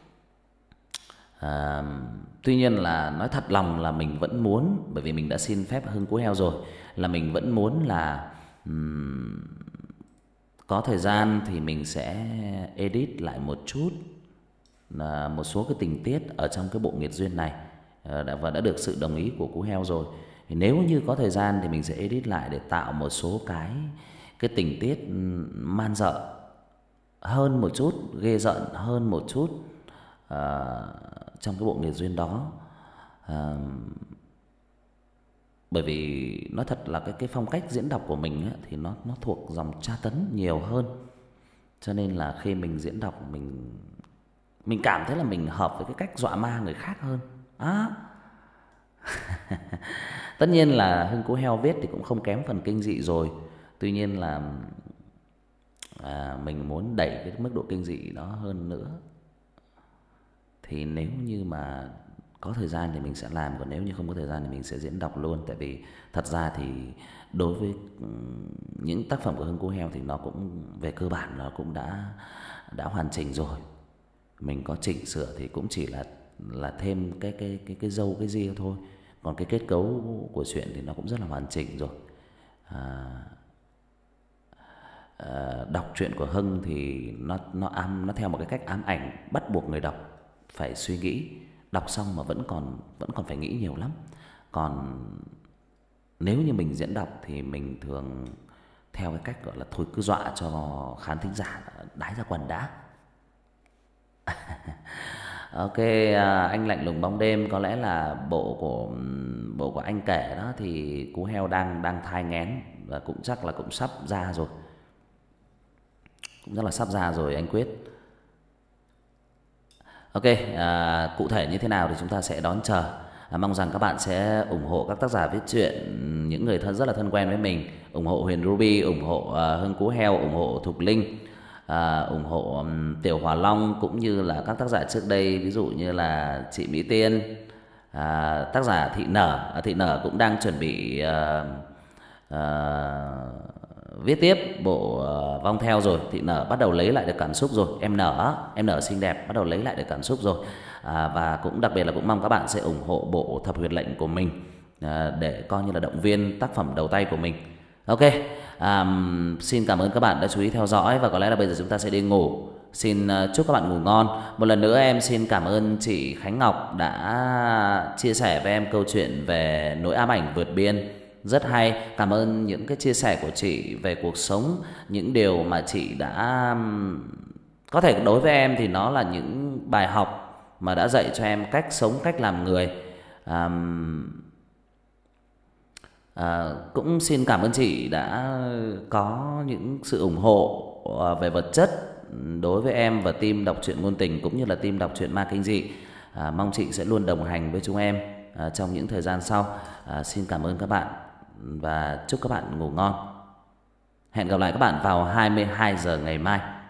À, tuy nhiên là nói thật lòng là mình vẫn muốn, bởi vì mình đã xin phép Hưng Cú Heo rồi, là mình vẫn muốn là um, có thời gian thì mình sẽ edit lại một chút là một số cái tình tiết ở trong cái bộ Nghiệt Duyên này, à, và đã được sự đồng ý của Cú Heo rồi. Thì nếu như có thời gian thì mình sẽ edit lại để tạo một số cái cái tình tiết man dợ hơn một chút, ghê rợn hơn một chút à, trong cái bộ Nghiệt Duyên đó. à, Bởi vì nói thật là cái cái phong cách diễn đọc của mình ấy, thì nó nó thuộc dòng tra tấn nhiều hơn, cho nên là khi mình diễn đọc mình mình cảm thấy là mình hợp với cái cách dọa ma người khác hơn. À. Tất nhiên là Hưng Cú Heo viết thì cũng không kém phần kinh dị rồi. Tuy nhiên là à, mình muốn đẩy cái mức độ kinh dị đó hơn nữa. Thì nếu như mà có thời gian thì mình sẽ làm, còn nếu như không có thời gian thì mình sẽ diễn đọc luôn. Tại vì thật ra thì đối với những tác phẩm của Hưng Cú Heo thì nó cũng về cơ bản nó cũng đã đã hoàn chỉnh rồi. Mình có chỉnh sửa thì cũng chỉ là là thêm cái cái cái cái dâu cái ria thôi. Còn cái kết cấu của truyện thì nó cũng rất là hoàn chỉnh rồi. À, à, đọc truyện của Hưng thì nó nó ám nó theo một cái cách ám ảnh, bắt buộc người đọc phải suy nghĩ. Đọc xong mà vẫn còn vẫn còn phải nghĩ nhiều lắm. Còn nếu như mình diễn đọc thì mình thường theo cái cách gọi là thôi cứ dọa cho khán thính giả đái ra quần đã. Ok, à, anh lạnh lùng bóng đêm, có lẽ là bộ của bộ của anh kể đó thì cú heo đang đang thai nghén và cũng chắc là cũng sắp ra rồi. Cũng rất là sắp ra rồi anh Quyết. Ok, à, cụ thể như thế nào thì chúng ta sẽ đón chờ. À, mong rằng các bạn sẽ ủng hộ các tác giả viết truyện, những người thân rất là thân quen với mình, ủng hộ Huyền Ruby, ủng hộ uh, Hưng Cú Heo, ủng hộ Thục Linh, à, ủng hộ um, Tiểu Hòa Long, cũng như là các tác giả trước đây, ví dụ như là chị Mỹ Tiên, à, tác giả Thị Nở. À, Thị Nở cũng đang chuẩn bị uh, uh, viết tiếp bộ uh, Vong Theo rồi. Thị Nở bắt đầu lấy lại được cảm xúc rồi. Em Nở, em Nở xinh đẹp bắt đầu lấy lại được cảm xúc rồi. À, và cũng đặc biệt là cũng mong các bạn sẽ ủng hộ bộ Thập Huyệt Lệnh của mình, à, để coi như là động viên tác phẩm đầu tay của mình. Ok, à, xin cảm ơn các bạn đã chú ý theo dõi, và có lẽ là bây giờ chúng ta sẽ đi ngủ. Xin chúc các bạn ngủ ngon. Một lần nữa em xin cảm ơn chị Khánh Ngọc đã chia sẻ với em câu chuyện về nỗi ám ảnh vượt biên. Rất hay. Cảm ơn những cái chia sẻ của chị về cuộc sống, những điều mà chị đã, có thể đối với em thì nó là những bài học mà đã dạy cho em cách sống, cách làm người. À, à, cũng xin cảm ơn chị đã có những sự ủng hộ về vật chất đối với em và team đọc truyện ngôn tình, cũng như là team đọc truyện ma kinh dị. À, mong chị sẽ luôn đồng hành với chúng em à, trong những thời gian sau. À, xin cảm ơn các bạn và chúc các bạn ngủ ngon. Hẹn gặp lại các bạn vào hai mươi hai giờ ngày mai.